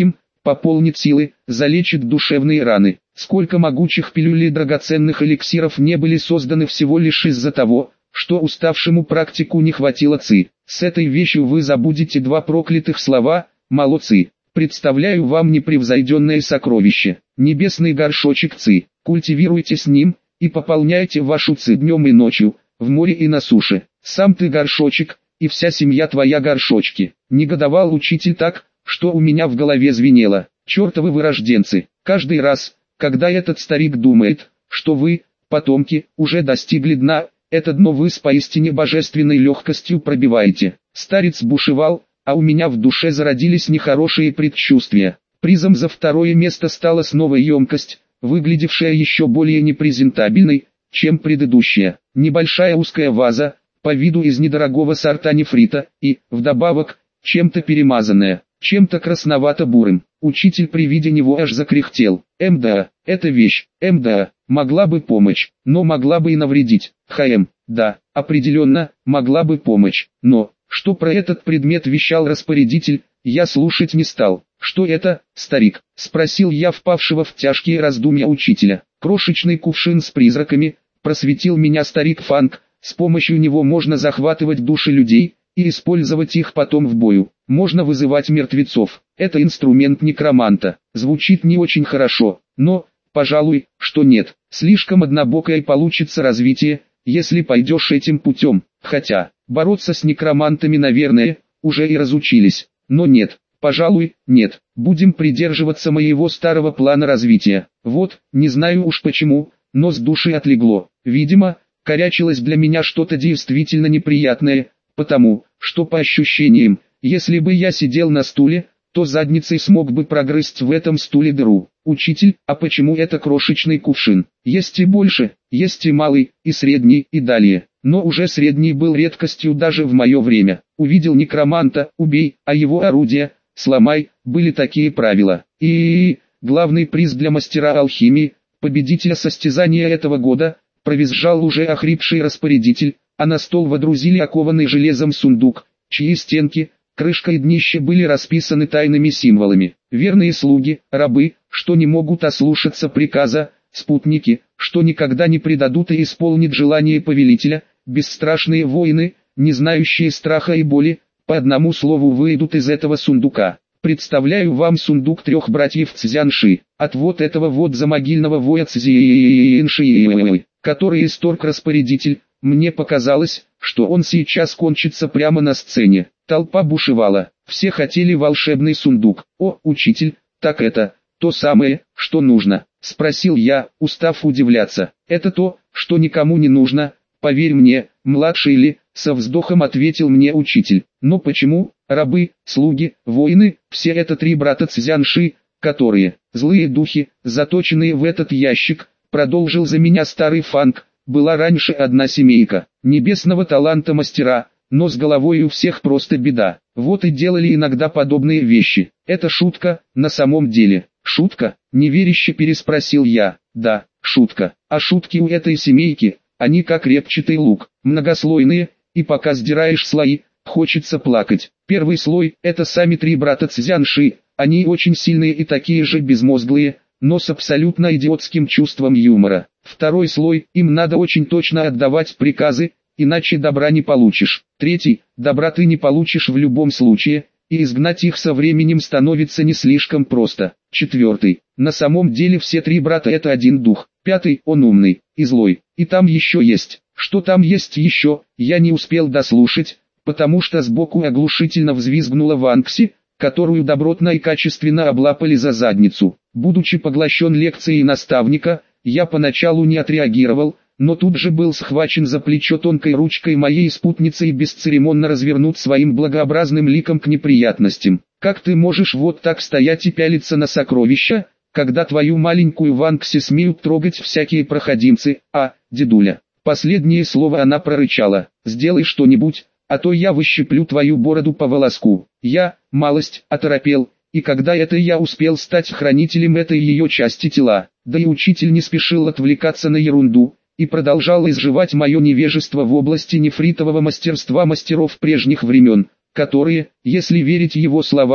пополнит силы, залечит душевные раны. Сколько могучих пилюль и драгоценных эликсиров не были созданы всего лишь из-за того, что уставшему практику не хватило ци. С этой вещью вы забудете два проклятых слова «молодцы». Представляю вам непревзойденное сокровище, небесный горшочек ци. Культивируйте с ним и пополняйте вашу ци днем и ночью, в море и на суше. Сам ты горшочек, и вся семья твоя горшочки. Негодовал учитель так, что у меня в голове звенело. Чертовы вырожденцы, каждый раз, когда этот старик думает, что вы, потомки, уже достигли дна, это дно вы с поистине божественной легкостью пробиваете. Старец бушевал, а у меня в душе зародились нехорошие предчувствия. Призом за второе место стала снова емкость, выглядевшая еще более непрезентабельной, чем предыдущая. Небольшая узкая ваза, по виду из недорогого сорта нефрита, и, вдобавок, чем-то перемазанная, чем-то красновато-бурым. Учитель при виде него аж закряхтел. Да, эта вещь, да, могла бы помочь, но могла бы и навредить. Да, определенно, могла бы помочь, но, что про этот предмет вещал распорядитель, я слушать не стал. «Что это, старик?» – спросил я впавшего в тяжкие раздумья учителя. «Крошечный кувшин с призраками», – просветил меня старик Фанг, «с помощью него можно захватывать души людей и использовать их потом в бою. Можно вызывать мертвецов. Это инструмент некроманта. Звучит не очень хорошо, но, пожалуй, что нет. Слишком однобокое получится развитие, если пойдешь этим путем. Хотя, бороться с некромантами, наверное, уже и разучились. Но нет». Пожалуй, нет, будем придерживаться моего старого плана развития. Вот, не знаю уж почему, но с души отлегло. Видимо, корячилось для меня что-то действительно неприятное, потому, что по ощущениям, если бы я сидел на стуле, то задницей смог бы прогрызть в этом стуле дыру. Учитель, а почему это крошечный кувшин? Есть и больше, есть и малый, и средний, и далее. Но уже средний был редкостью даже в мое время. Увидел некроманта, убей, а его орудие сломай, были такие правила. И главный приз для мастера алхимии, победителя состязания этого года, провизжал уже охрипший распорядитель, а на стол водрузили окованный железом сундук, чьи стенки, крышка и днище были расписаны тайными символами. Верные слуги, рабы, что не могут ослушаться приказа, спутники, что никогда не предадут и исполнят желание повелителя, бесстрашные воины, не знающие страха и боли, по одному слову выйдут из этого сундука. Представляю вам сундук трех братьев Цзянши, от вот этого вот замогильного воя Цзянши, который исторг распорядитель. Мне показалось, что он сейчас кончится прямо на сцене. Толпа бушевала, все хотели волшебный сундук. «О, учитель, так это, то самое, что нужно?» – спросил я, устав удивляться. «Это то, что никому не нужно, поверь мне, младший ли?» – со вздохом ответил мне учитель. «Но почему, рабы, слуги, воины, все это три брата Цзянши, которые, злые духи, заточенные в этот ящик?» – продолжил за меня старый Фанг. «Была раньше одна семейка, небесного таланта мастера, но с головой у всех просто беда. Вот и делали иногда подобные вещи. Это шутка, на самом деле». «Шутка?» – неверяще переспросил я. «Да, шутка. А шутки у этой семейки, они как репчатый лук, многослойные, и пока сдираешь слои, хочется плакать. Первый слой – это сами три брата Цзянши, они очень сильные и такие же безмозглые, но с абсолютно идиотским чувством юмора. Второй слой – им надо очень точно отдавать приказы, иначе добра не получишь. Третий – добра ты не получишь в любом случае, и изгнать их со временем становится не слишком просто. Четвертый – на самом деле все три брата – это один дух. Пятый – он умный и злой. И там еще есть. Что там есть еще, я не успел дослушать, потому что сбоку оглушительно взвизгнула Ванкси, которую добротно и качественно облапали за задницу. Будучи поглощен лекцией наставника, я поначалу не отреагировал, но тут же был схвачен за плечо тонкой ручкой моей спутницы и бесцеремонно развернут своим благообразным ликом к неприятностям. «Как ты можешь вот так стоять и пялиться на сокровища, когда твою маленькую Ванкси смеют трогать всякие проходимцы, дедуля?» Последнее слово она прорычала. «Сделай что-нибудь, а то я выщиплю твою бороду по волоску». Я, малость, оторопел, и когда это я успел стать хранителем этой ее части тела, да и учитель не спешил отвлекаться на ерунду, и продолжал изживать мое невежество в области нефритового мастерства мастеров прежних времен, которые, если верить его словам,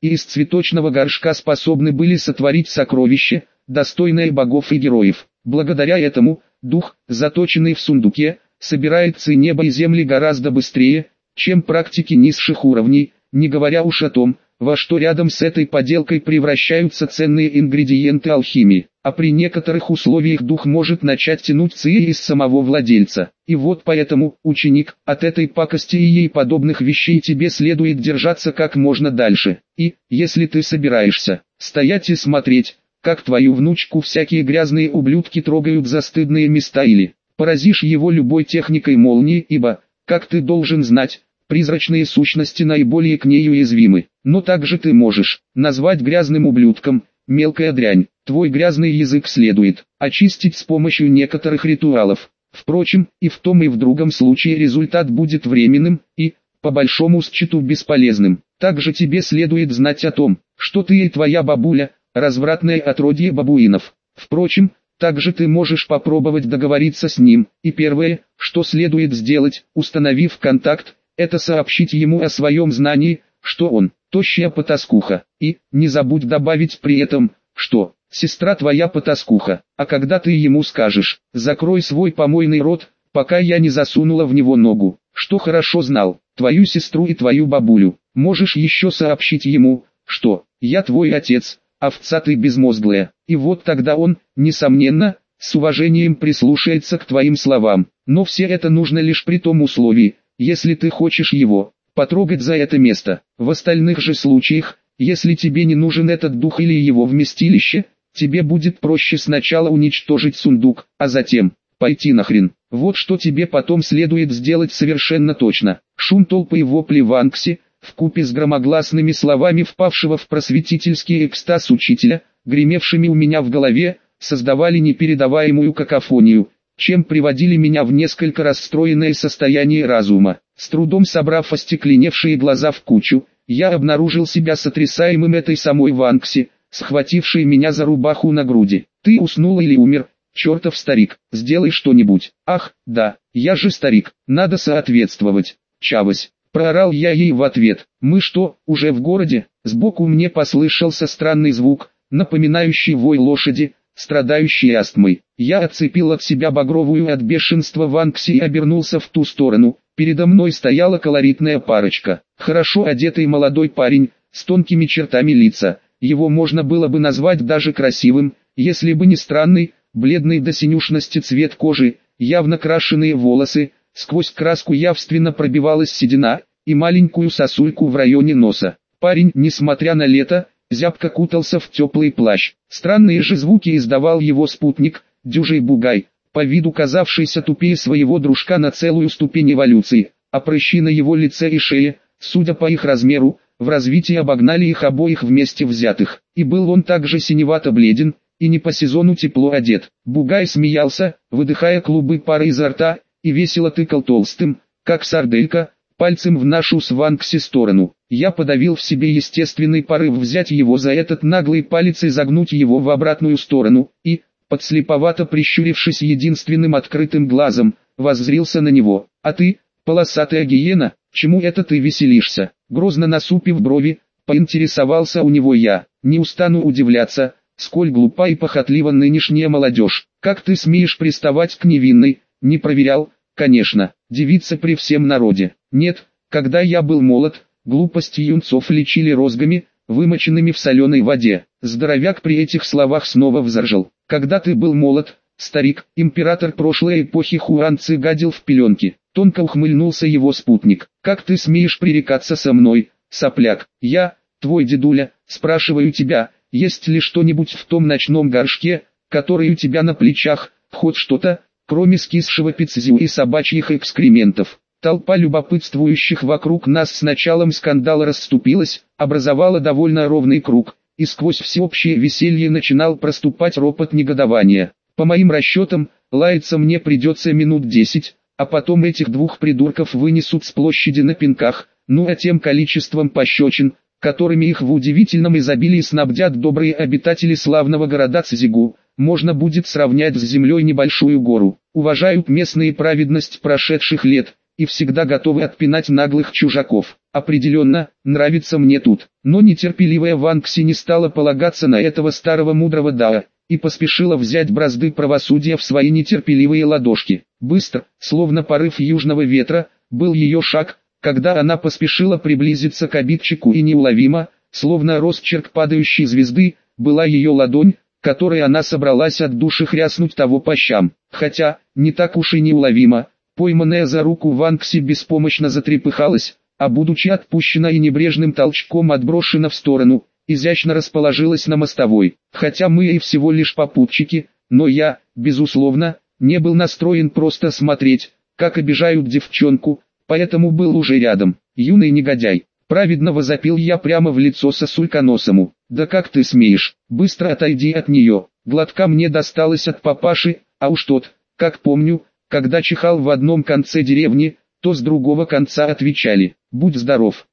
и из цветочного горшка способны были сотворить сокровище, достойное богов и героев. Благодаря этому, дух, заточенный в сундуке, собирается небо и земли гораздо быстрее, чем практики низших уровней, не говоря уж о том, во что рядом с этой поделкой превращаются ценные ингредиенты алхимии, а при некоторых условиях дух может начать тянуть ци из самого владельца. И вот поэтому, ученик, от этой пакости и ей подобных вещей тебе следует держаться как можно дальше. И, если ты собираешься стоять и смотреть, как твою внучку всякие грязные ублюдки трогают за стыдные места или поразишь его любой техникой молнии, ибо, как ты должен знать, призрачные сущности наиболее к ней уязвимы. Но также ты можешь назвать грязным ублюдком, мелкая дрянь. Твой грязный язык следует очистить с помощью некоторых ритуалов. Впрочем, и в том и в другом случае результат будет временным и, по большому счету, бесполезным. Также тебе следует знать о том, что ты и твоя бабуля – развратное отродье бабуинов. Впрочем, также ты можешь попробовать договориться с ним, и первое, что следует сделать, установив контакт, это сообщить ему о своем знании, что он – тощая потаскуха, и не забудь добавить при этом, что сестра твоя потаскуха, а когда ты ему скажешь, закрой свой помойный рот, пока я не засунула в него ногу, что хорошо знал, твою сестру и твою бабулю, можешь еще сообщить ему, что я твой отец, овца ты безмозглая, и вот тогда он, несомненно, с уважением прислушается к твоим словам, но все это нужно лишь при том условии, если ты хочешь его потрогать за это место. В остальных же случаях, если тебе не нужен этот дух или его вместилище, тебе будет проще сначала уничтожить сундук, а затем пойти нахрен. Вот что тебе потом следует сделать совершенно точно. Шум толпы и вопли Ванкси, вкупе с громогласными словами впавшего в просветительский экстаз учителя, гремевшими у меня в голове, создавали непередаваемую какофонию, чем приводили меня в несколько расстроенное состояние разума. С трудом собрав остекленевшие глаза в кучу, я обнаружил себя сотрясаемым этой самой Ванкси, схватившей меня за рубаху на груди. «Ты уснул или умер, чертов старик, сделай что-нибудь». «Ах, да, я же старик, надо соответствовать, Чавось», проорал я ей в ответ. «Мы что, уже в городе?» Сбоку мне послышался странный звук, напоминающий вой лошади, страдающей астмой. Я отцепил от себя багровую от бешенства Ванкси и обернулся в ту сторону. Передо мной стояла колоритная парочка. Хорошо одетый молодой парень, с тонкими чертами лица. Его можно было бы назвать даже красивым, если бы не странный, бледный до синюшности цвет кожи, явно крашеные волосы, сквозь краску явственно пробивалась седина, и маленькую сосульку в районе носа. Парень, несмотря на лето, зябко кутался в теплый плащ. Странные же звуки издавал его спутник, дюжий бугай, по виду казавшийся тупее своего дружка на целую ступень эволюции, а прыщи на его лице и шее, судя по их размеру, в развитии обогнали их обоих вместе взятых. И был он также синевато бледен, и не по сезону тепло одет. Бугай смеялся, выдыхая клубы пара изо рта, и весело тыкал толстым, как сарделька, пальцем в нашу с Ванкси сторону. Я подавил в себе естественный порыв взять его за этот наглый палец и загнуть его в обратную сторону, и, подслеповато прищурившись единственным открытым глазом, воззрился на него. «А ты, полосатая гиена, чему это ты веселишься?» Грозно насупив брови, поинтересовался у него я. «Не устану удивляться, сколь глупа и похотлива нынешняя молодежь. Как ты смеешь приставать к невинной?» «Не проверял, конечно, девица при всем народе. Нет, когда я был молод, глупости юнцов лечили розгами, вымоченными в соленой воде». Здоровяк при этих словах снова взоржал. «Когда ты был молод, старик, император прошлой эпохи Хуанцы гадил в пеленки». Тонко ухмыльнулся его спутник. «Как ты смеешь пререкаться со мной, сопляк? Я, твой дедуля, спрашиваю тебя, есть ли что-нибудь в том ночном горшке, который у тебя на плечах, хоть что-то, кроме скисшего пиццезю и собачьих экскрементов?» Толпа любопытствующих вокруг нас с началом скандала расступилась, образовала довольно ровный круг, и сквозь всеобщее веселье начинал проступать ропот негодования. По моим расчетам, лаяться мне придется минут 10, а потом этих двух придурков вынесут с площади на пинках, ну а тем количеством пощечин, которыми их в удивительном изобилии снабдят добрые обитатели славного города Цзигу, можно будет сравнять с землей небольшую гору. Уважают местные праведность прошедших лет, и всегда готовы отпинать наглых чужаков. Определенно, нравится мне тут. Но нетерпеливая Ванкси не стала полагаться на этого старого мудрого Дао, и поспешила взять бразды правосудия в свои нетерпеливые ладошки. Быстро, словно порыв южного ветра, был ее шаг, когда она поспешила приблизиться к обидчику, и неуловимо, словно росчерк падающей звезды, была ее ладонь, которой она собралась от души хряснуть того по щам. Хотя, не так уж и неуловимо, пойманная за руку Ванкси беспомощно затрепыхалась, а будучи отпущена и небрежным толчком отброшена в сторону, изящно расположилась на мостовой. Хотя мы и всего лишь попутчики, но я, безусловно, не был настроен просто смотреть, как обижают девчонку, поэтому был уже рядом. «Юный негодяй!» — праведно возопил я прямо в лицо сосульконосому. «Да как ты смеешь? Быстро отойди от нее!» Глотка мне досталось от папаши, а уж тот, как помню, когда чихал в одном конце деревни, то с другого конца отвечали: «Будь здоров!»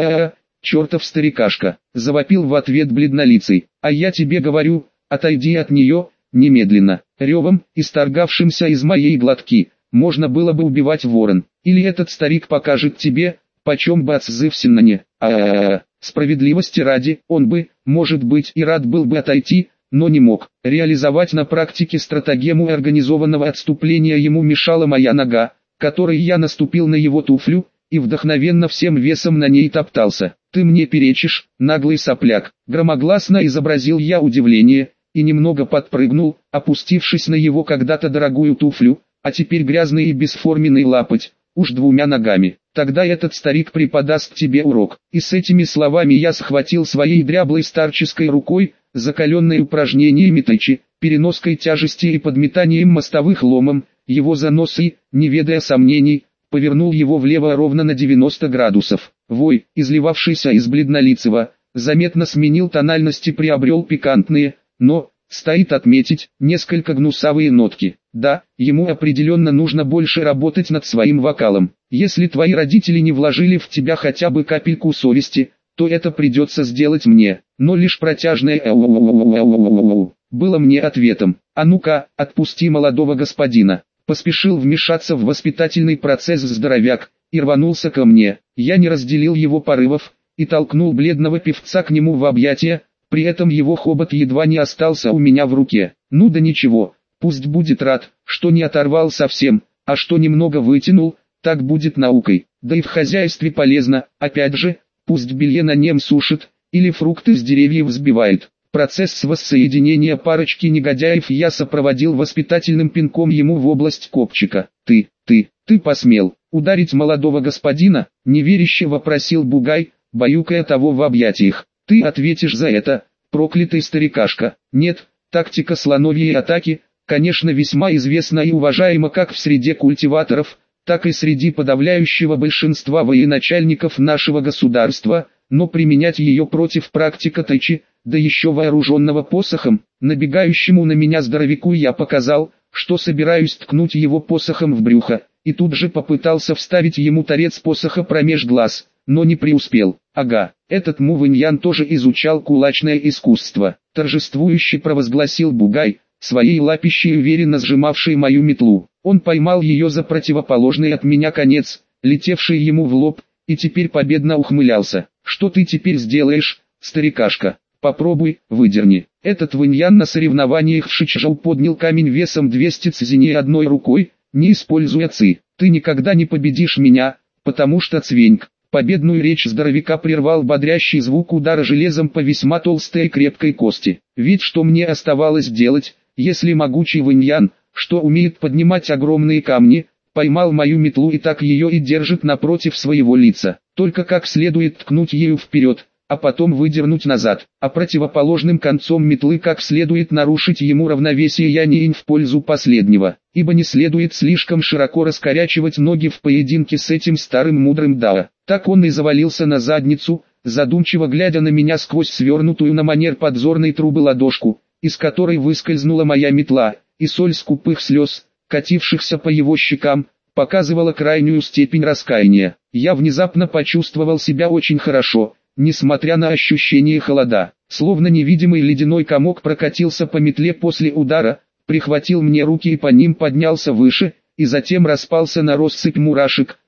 «Чертов старикашка!» — завопил в ответ бледнолицый. «А я тебе говорю, отойди от нее, немедленно!» Ревом, исторгавшимся из моей глотки, можно было бы убивать ворон. Или этот старик покажет тебе, почем бы отзывся на не. Справедливости ради, он бы, может быть, и рад был бы отойти, но не мог. Реализовать на практике стратегему организованного отступления ему мешала моя нога, которой я наступил на его туфлю, и вдохновенно всем весом на ней топтался. «Ты мне перечишь, наглый сопляк!» Громогласно изобразил я удивление, и немного подпрыгнул, опустившись на его когда-то дорогую туфлю, а теперь грязный и бесформенный лапоть, уж двумя ногами. «Тогда этот старик преподаст тебе урок». И с этими словами я схватил своей дряблой старческой рукой, закаленной упражнениями тайчи, переноской тяжести и подметанием мостовых ломом, его за нос и, не ведая сомнений, повернул его влево ровно на 90 градусов. Вой, изливавшийся из бледнолицего, заметно сменил тональность и приобрел пикантные, но, стоит отметить, несколько гнусавые нотки. Да, ему определенно нужно больше работать над своим вокалом. Если твои родители не вложили в тебя хотя бы капельку совести, то это придется сделать мне. Но лишь протяжное было мне ответом. «А ну-ка, отпусти молодого господина!» Поспешил вмешаться в воспитательный процесс здоровяк, и рванулся ко мне. Я не разделил его порывов, и толкнул бледного певца к нему в объятия, при этом его хобот едва не остался у меня в руке. Ну да ничего, пусть будет рад, что не оторвал совсем, а что немного вытянул, так будет наукой. Да и в хозяйстве полезно, опять же, пусть белье на нем сушит, или фрукты с деревьев сбивает. Процесс воссоединения парочки негодяев я сопроводил воспитательным пинком ему в область копчика. «Ты посмел ударить молодого господина?» — неверяще вопросил Бугай, баюкая того в объятиях. «Ты ответишь за это, проклятый старикашка». Нет, тактика слоновьей атаки, конечно, весьма известна и уважаема как в среде культиваторов, так и среди подавляющего большинства военачальников нашего государства, но применять ее против практика тайчи, да еще вооруженного посохом, набегающему на меня здоровяку я показал, что собираюсь ткнуть его посохом в брюхо, и тут же попытался вставить ему торец посоха промеж глаз, но не преуспел. Ага, этот Мувыньян тоже изучал кулачное искусство, торжествующе провозгласил Бугай, своей лапищей уверенно сжимавшей мою метлу. Он поймал ее за противоположный от меня конец, летевший ему в лоб, и теперь победно ухмылялся. «Что ты теперь сделаешь, старикашка? Попробуй, выдерни». Этот Выньян на соревнованиях в Шичжоу поднял камень весом 200 цзиней одной рукой, не используя ци. «Ты никогда не победишь меня, потому что цвеньк». Победную речь здоровяка прервал бодрящий звук удара железом по весьма толстой и крепкой кости. Ведь что мне оставалось делать, если могучий Выньян, что умеет поднимать огромные камни, поймал мою метлу и так ее и держит напротив своего лица. Только как следует ткнуть ею вперед, а потом выдернуть назад, а противоположным концом метлы как следует нарушить ему равновесие янь-инь в пользу последнего, ибо не следует слишком широко раскорячивать ноги в поединке с этим старым мудрым Дао. Так он и завалился на задницу, задумчиво глядя на меня сквозь свернутую на манер подзорной трубы ладошку, из которой выскользнула моя метла, и соль скупых слез, катившихся по его щекам, показывала крайнюю степень раскаяния. Я внезапно почувствовал себя очень хорошо, несмотря на ощущение холода. Словно невидимый ледяной комок прокатился по метле после удара, прихватил мне руки и по ним поднялся выше, и затем распался на россыпь мурашек,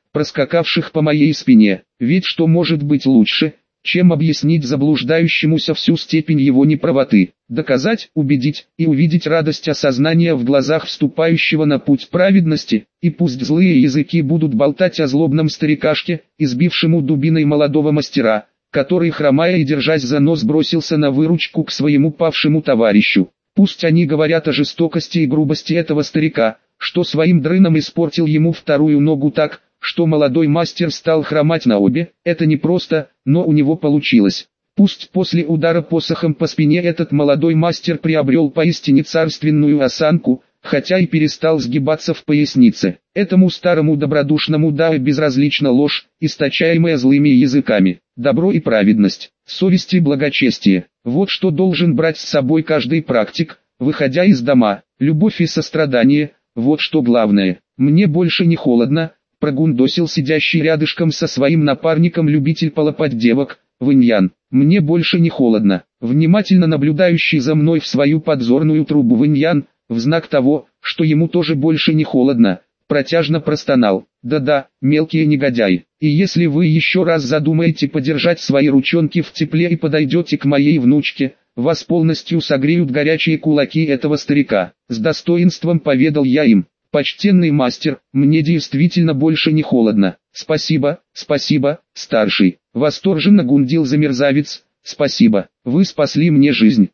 проскакавших по моей спине. Ведь что может быть лучше, чем объяснить заблуждающемуся всю степень его неправоты, доказать, убедить и увидеть радость осознания в глазах вступающего на путь праведности, и пусть злые языки будут болтать о злобном старикашке, избившему дубиной молодого мастера, который, хромая и держась за нос, бросился на выручку к своему павшему товарищу. Пусть они говорят о жестокости и грубости этого старика, что своим дрыном испортил ему вторую ногу так, что молодой мастер стал хромать на обе. Это непросто, но у него получилось. Пусть после удара посохом по спине этот молодой мастер приобрел поистине царственную осанку, хотя и перестал сгибаться в пояснице. Этому старому добродушному Дао безразлична ложь, источаемая злыми языками, добро и праведность, совесть и благочестие. Вот что должен брать с собой каждый практик, выходя из дома. Любовь и сострадание, вот что главное. Мне больше не холодно, прогундосил сидящий рядышком со своим напарником любитель полопать девок, Вэньян. Мне больше не холодно. Внимательно наблюдающий за мной в свою подзорную трубу Вэньян, в знак того, что ему тоже больше не холодно, протяжно простонал: «Да-да, мелкие негодяи, и если вы еще раз задумаете подержать свои ручонки в тепле и подойдете к моей внучке, вас полностью согреют горячие кулаки этого старика». С достоинством поведал я им: «Почтенный мастер, мне действительно больше не холодно». «Спасибо, спасибо, старший», — восторженно гундил замерзавец, «спасибо, вы спасли мне жизнь».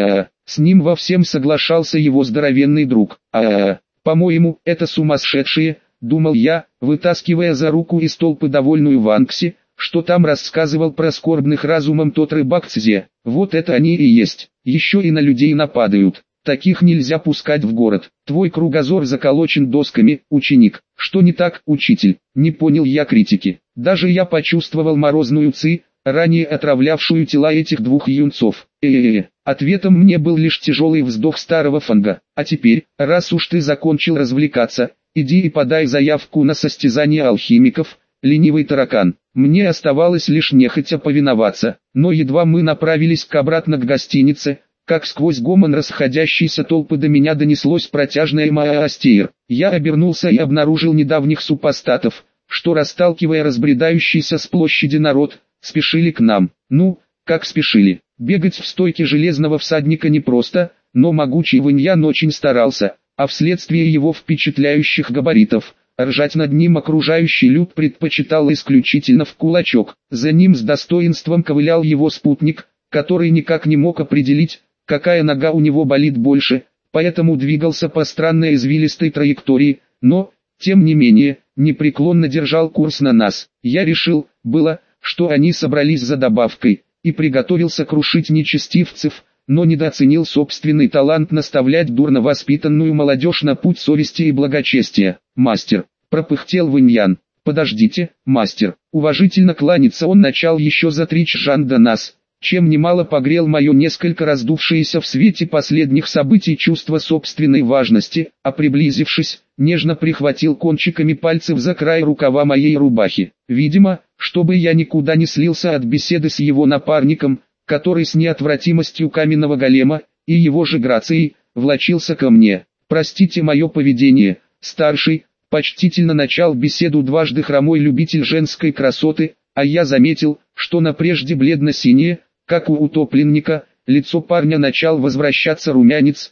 С ним во всем соглашался его здоровенный друг. По-моему, это сумасшедшие, думал я, вытаскивая за руку из толпы довольную Ванкси, что там рассказывал про скорбных разумом тот рыбак Цзе. Вот это они и есть, еще и на людей нападают. Таких нельзя пускать в город. Твой кругозор заколочен досками, ученик. Что не так, учитель? Не понял я критики. Даже я почувствовал морозную ци, ранее отравлявшую тела этих двух юнцов. Ответом мне был лишь тяжелый вздох старого Фанга. А теперь, раз уж ты закончил развлекаться, иди и подай заявку на состязание алхимиков, ленивый таракан. Мне оставалось лишь нехотя повиноваться, но едва мы направились обратно к гостинице, как сквозь гомон расходящейся толпы до меня донеслось протяжное «Маастир». Я обернулся и обнаружил недавних супостатов, что, расталкивая разбредающийся с площади народ, спешили к нам. Ну, как спешили. Бегать в стойке железного всадника непросто, но могучий Вэньян очень старался, а вследствие его впечатляющих габаритов, ржать над ним окружающий люд предпочитал исключительно в кулачок. За ним с достоинством ковылял его спутник, который никак не мог определить, какая нога у него болит больше, поэтому двигался по странной извилистой траектории, но, тем не менее, непреклонно держал курс на нас. Я решил, что они собрались за добавкой, и приготовился крушить нечестивцев, но недооценил собственный талант наставлять дурно воспитанную молодежь на путь совести и благочестия. «Мастер», — пропыхтел Вэньян, — «подождите, мастер». Уважительно кланяться он начал еще за 3 чжан до нас, чем немало погрел мое несколько раздувшееся в свете последних событий чувство собственной важности, а приблизившись, нежно прихватил кончиками пальцев за край рукава моей рубахи. Видимо, чтобы я никуда не слился от беседы с его напарником, который с неотвратимостью каменного голема, и его же грацией, влачился ко мне. «Простите мое поведение, старший», — почтительно начал беседу дважды хромой любитель женской красоты, а я заметил, что на прежде бледно-синее, как у утопленника, лицо парня начал возвращаться румянец.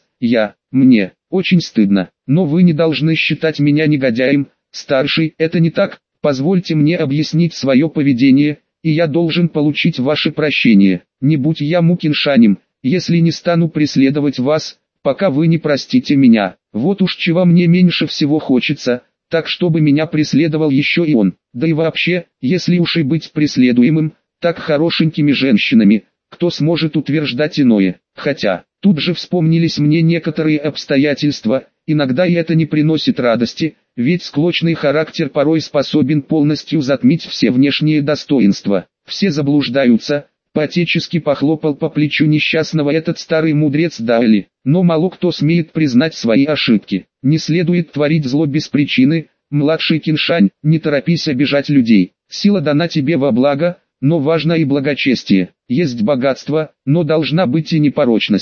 Мне очень стыдно, но вы не должны считать меня негодяем, старший, это не так, позвольте мне объяснить свое поведение, и я должен получить ваше прощение. Не будь я Мукиншанем, если не стану преследовать вас, пока вы не простите меня. Вот уж чего мне меньше всего хочется, так чтобы меня преследовал еще и он. Да и вообще, если уж и быть преследуемым, так хорошенькими женщинами, кто сможет утверждать иное? Хотя, тут же вспомнились мне некоторые обстоятельства, иногда и это не приносит радости, ведь склочный характер порой способен полностью затмить все внешние достоинства. Все заблуждаются, по-отечески похлопал по плечу несчастного этот старый мудрец Дали, но мало кто смеет признать свои ошибки. Не следует творить зло без причины, младший Киншань, не торопись обижать людей. Сила дана тебе во благо, но важно и благочестие. Есть богатство, но должна быть и непорочность.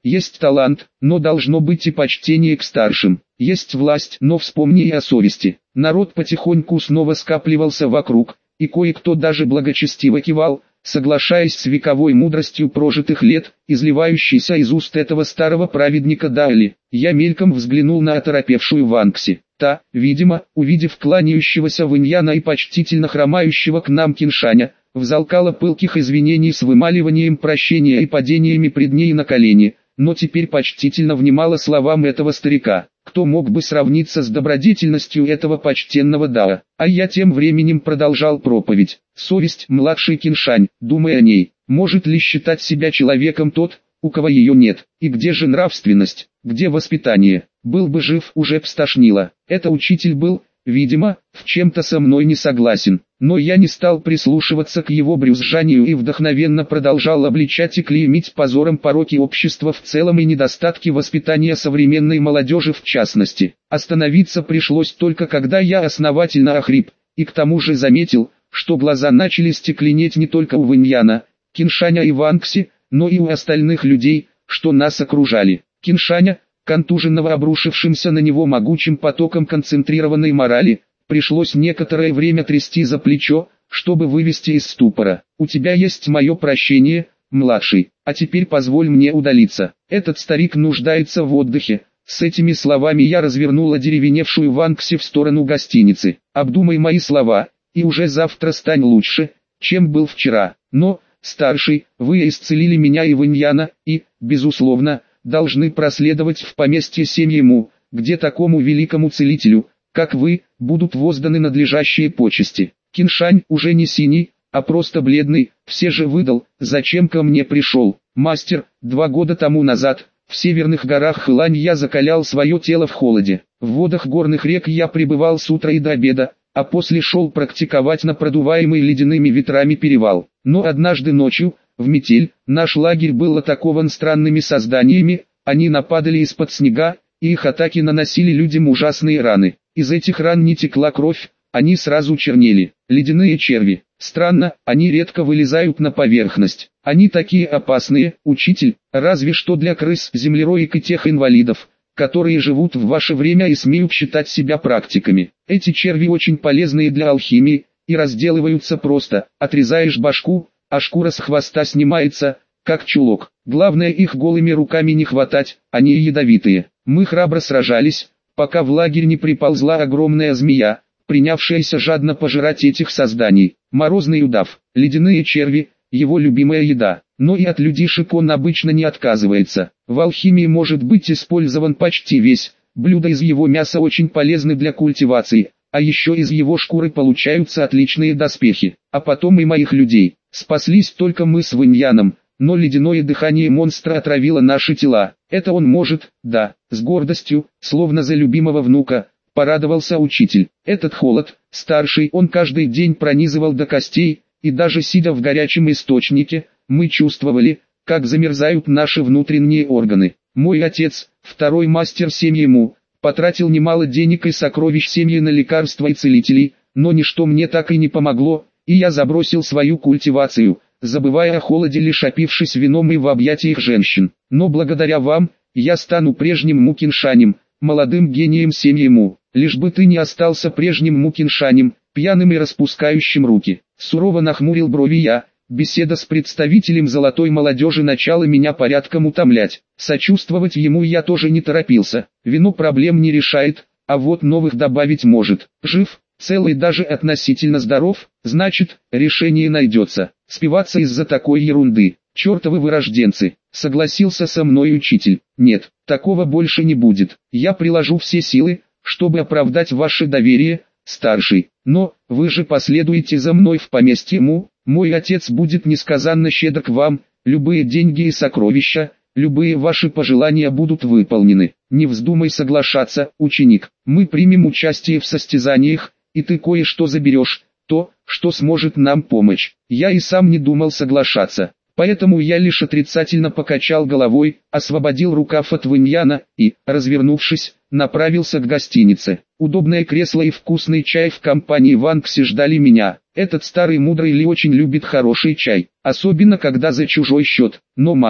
Есть талант, но должно быть и почтение к старшим. Есть власть, но вспомни и о совести. Народ потихоньку снова скапливался вокруг, и кое-кто даже благочестиво кивал, соглашаясь с вековой мудростью прожитых лет, изливающейся из уст этого старого праведника Дайли. Я мельком взглянул на оторопевшую Ванкси. Та, видимо, увидев кланяющегося Вэньяна и почтительно хромающего к нам Киншаня, взалкала пылких извинений с вымаливанием прощения и падениями пред ней на колени, но теперь почтительно внимала словам этого старика. Кто мог бы сравниться с добродетельностью этого почтенного Дао? А я тем временем продолжал проповедь. Совесть, младший Киншань, думай о ней. Может ли считать себя человеком тот, у кого ее нет? И где же нравственность, где воспитание? Был бы жив, уже б стошнило. Это учитель был, видимо, в чем-то со мной не согласен. Но я не стал прислушиваться к его брюзжанию и вдохновенно продолжал обличать и клеймить позором пороки общества в целом и недостатки воспитания современной молодежи в частности. Остановиться пришлось только когда я основательно охрип, и к тому же заметил, что глаза начали стекленеть не только у Вэньяна, Киншаня и Ванкси, но и у остальных людей, что нас окружали. Киншаня, контуженного обрушившимся на него могучим потоком концентрированной морали, пришлось некоторое время трясти за плечо, чтобы вывести из ступора. «У тебя есть мое прощение, младший, а теперь позволь мне удалиться. Этот старик нуждается в отдыхе». С этими словами я развернул одеревеневшую Ванкси в сторону гостиницы. «Обдумай мои слова, и уже завтра стань лучше, чем был вчера. Но, старший, вы исцелили меня и Вэньяна, и, безусловно, должны проследовать в поместье семьи Му, где такому великому целителю, как вы, будут возданы надлежащие почести». Киншань, уже не синий, а просто бледный, все же выдал, зачем ко мне пришел. «Мастер, 2 года тому назад, в северных горах Хэлань я закалял свое тело в холоде. В водах горных рек я пребывал с утра и до обеда, а после шел практиковать на продуваемый ледяными ветрами перевал. Но однажды ночью, в метель, наш лагерь был атакован странными созданиями, они нападали из-под снега, и их атаки наносили людям ужасные раны. Из этих ран не текла кровь, они сразу чернели. Ледяные черви. Странно, они редко вылезают на поверхность. Они такие опасные, учитель, разве что для крыс, землероек и тех инвалидов, которые живут в ваше время и смеют считать себя практиками. Эти черви очень полезные для алхимии, и разделываются просто. Отрезаешь башку, а шкура с хвоста снимается, как чулок. Главное их голыми руками не хватать, они ядовитые. Мы храбро сражались, пока в лагерь не приползла огромная змея, принявшаяся жадно пожирать этих созданий. Морозный удав, ледяные черви, его любимая еда. Но и от людишек он обычно не отказывается. В алхимии может быть использован почти весь. Блюда из его мяса очень полезны для культивации, а еще из его шкуры получаются отличные доспехи. А потом и моих людей. Спаслись только мы с Вэньяном, но ледяное дыхание монстра отравило наши тела. Это он может, да, с гордостью, словно за любимого внука, порадовался учитель. Этот холод, старший, он каждый день пронизывал до костей, и даже сидя в горячем источнике, мы чувствовали, как замерзают наши внутренние органы. Мой отец, второй мастер семьи Му, потратил немало денег и сокровищ семьи на лекарства и целителей, но ничто мне так и не помогло, и я забросил свою культивацию, забывая о холоде, лишь опившись вином и в объятиях женщин. Но благодаря вам, я стану прежним Му Киншанем, молодым гением семьи Му. Лишь бы ты не остался прежним Му Киншанем, пьяным и распускающим руки. Сурово нахмурил брови я. Беседа с представителем золотой молодежи начала меня порядком утомлять. Сочувствовать ему я тоже не торопился. Вино проблем не решает, а вот новых добавить может. Жив, целый, даже относительно здоров, значит, решение найдется. Спиваться из-за такой ерунды. Чертовы вырожденцы. Согласился со мной учитель. Нет, такого больше не будет. Я приложу все силы, чтобы оправдать ваше доверие, старший. Но, вы же последуете за мной в поместье Му. Мой отец будет несказанно щедр к вам, любые деньги и сокровища, любые ваши пожелания будут выполнены. Не вздумай соглашаться, ученик. Мы примем участие в состязаниях, и ты кое-что заберешь, то, что сможет нам помочь. Я и сам не думал соглашаться, поэтому я лишь отрицательно покачал головой, освободил рукав от Вэньяна и, развернувшись, направился к гостинице. Удобное кресло и вкусный чай в компании Ванкси ждали меня. Этот старый мудрый Ли очень любит хороший чай, особенно когда за чужой счет. Но мастер,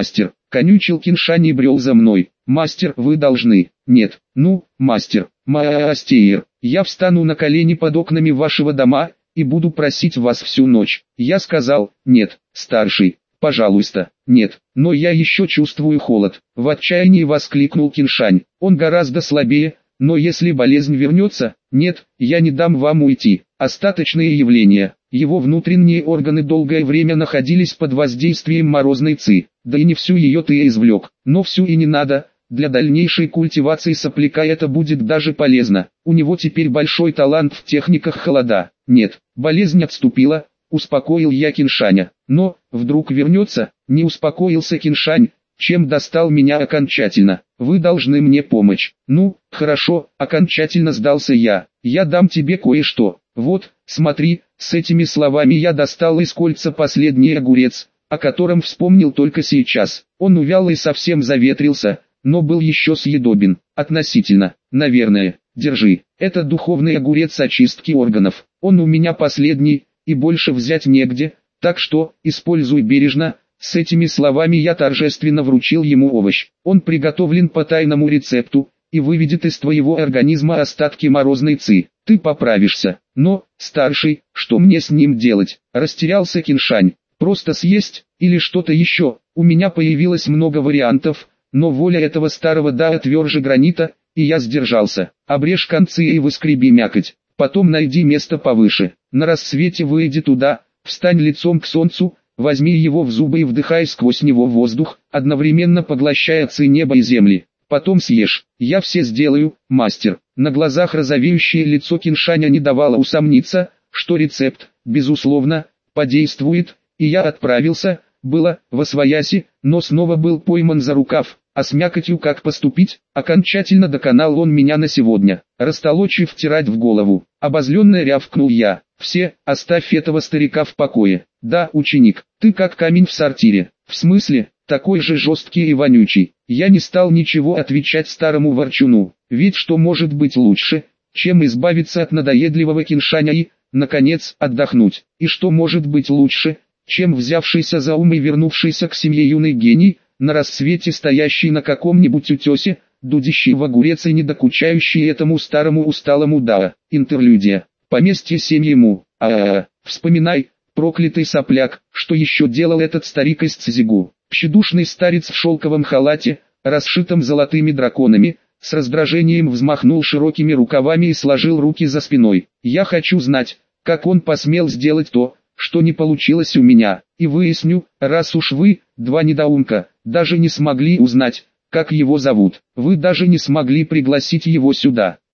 Конючил Киншань и брел за мной. Мастер, вы должны. Нет, ну, мастер, мастер, я встану на колени под окнами вашего дома и буду просить вас всю ночь. Я сказал, нет, старший, пожалуйста, нет, но я еще чувствую холод. В отчаянии воскликнул Киншань. Он гораздо слабее, но если болезнь вернется, нет, я не дам вам уйти. Остаточные явления. Его внутренние органы долгое время находились под воздействием морозной ци. Да и не всю ее ты извлек, но всю и не надо. Для дальнейшей культивации сопляка это будет даже полезно. У него теперь большой талант в техниках холода. Нет, болезнь отступила, успокоил я Киншаня. Но, вдруг вернется, не успокоился Киншань, чем достал меня окончательно. Вы должны мне помочь. Ну, хорошо, окончательно сдался я. Я дам тебе кое-что. Вот, смотри, с этими словами я достал из кольца последний огурец, о котором вспомнил только сейчас. Он увял и совсем заветрился, но был еще съедобен. Относительно, наверное. Держи. Это духовный огурец очистки органов. Он у меня последний, и больше взять негде, так что, используй бережно. С этими словами я торжественно вручил ему овощ. Он приготовлен по тайному рецепту, и выведет из твоего организма остатки морозной ци. Ты поправишься. Но, старший, что мне с ним делать? Растерялся Киншань. Просто съесть, или что-то еще? У меня появилось много вариантов, но воля этого старого Дао тверже гранита, и я сдержался. Обрежь концы и выскреби мякоть. Потом найди место повыше. На рассвете выйди туда, встань лицом к солнцу, возьми его в зубы и вдыхай сквозь него воздух, одновременно поглощая ци неба и земли. Потом съешь. Я все сделаю, мастер. На глазах розовеющее лицо Киншаня не давало усомниться, что рецепт, безусловно, подействует, и я отправился, было, восвояси, но снова был пойман за рукав. А с мякотью как поступить? Окончательно доконал он меня на сегодня, растолочив втирать в голову. Обозленно рявкнул я. Все, оставь этого старика в покое. Да, ученик, ты как камень в сортире. В смысле, такой же жесткий и вонючий. Я не стал ничего отвечать старому ворчуну. Ведь что может быть лучше, чем избавиться от надоедливого Киншаня и, наконец, отдохнуть? И что может быть лучше, чем взявшийся за ум и вернувшийся к семье юный гений, на рассвете стоящий на каком-нибудь утесе, дудящий в огурец и не докучающий этому старому усталому Дао. Интерлюдия. Поместье семьи Му. Вспоминай, проклятый сопляк, что еще делал этот старик из Цзигу. Тщедушный старец в шелковом халате, расшитом золотыми драконами, с раздражением взмахнул широкими рукавами и сложил руки за спиной. Я хочу знать, как он посмел сделать то, что не получилось у меня, и выясню, раз уж вы, два недоумка, даже не смогли узнать, как его зовут. Вы даже не смогли пригласить его сюда.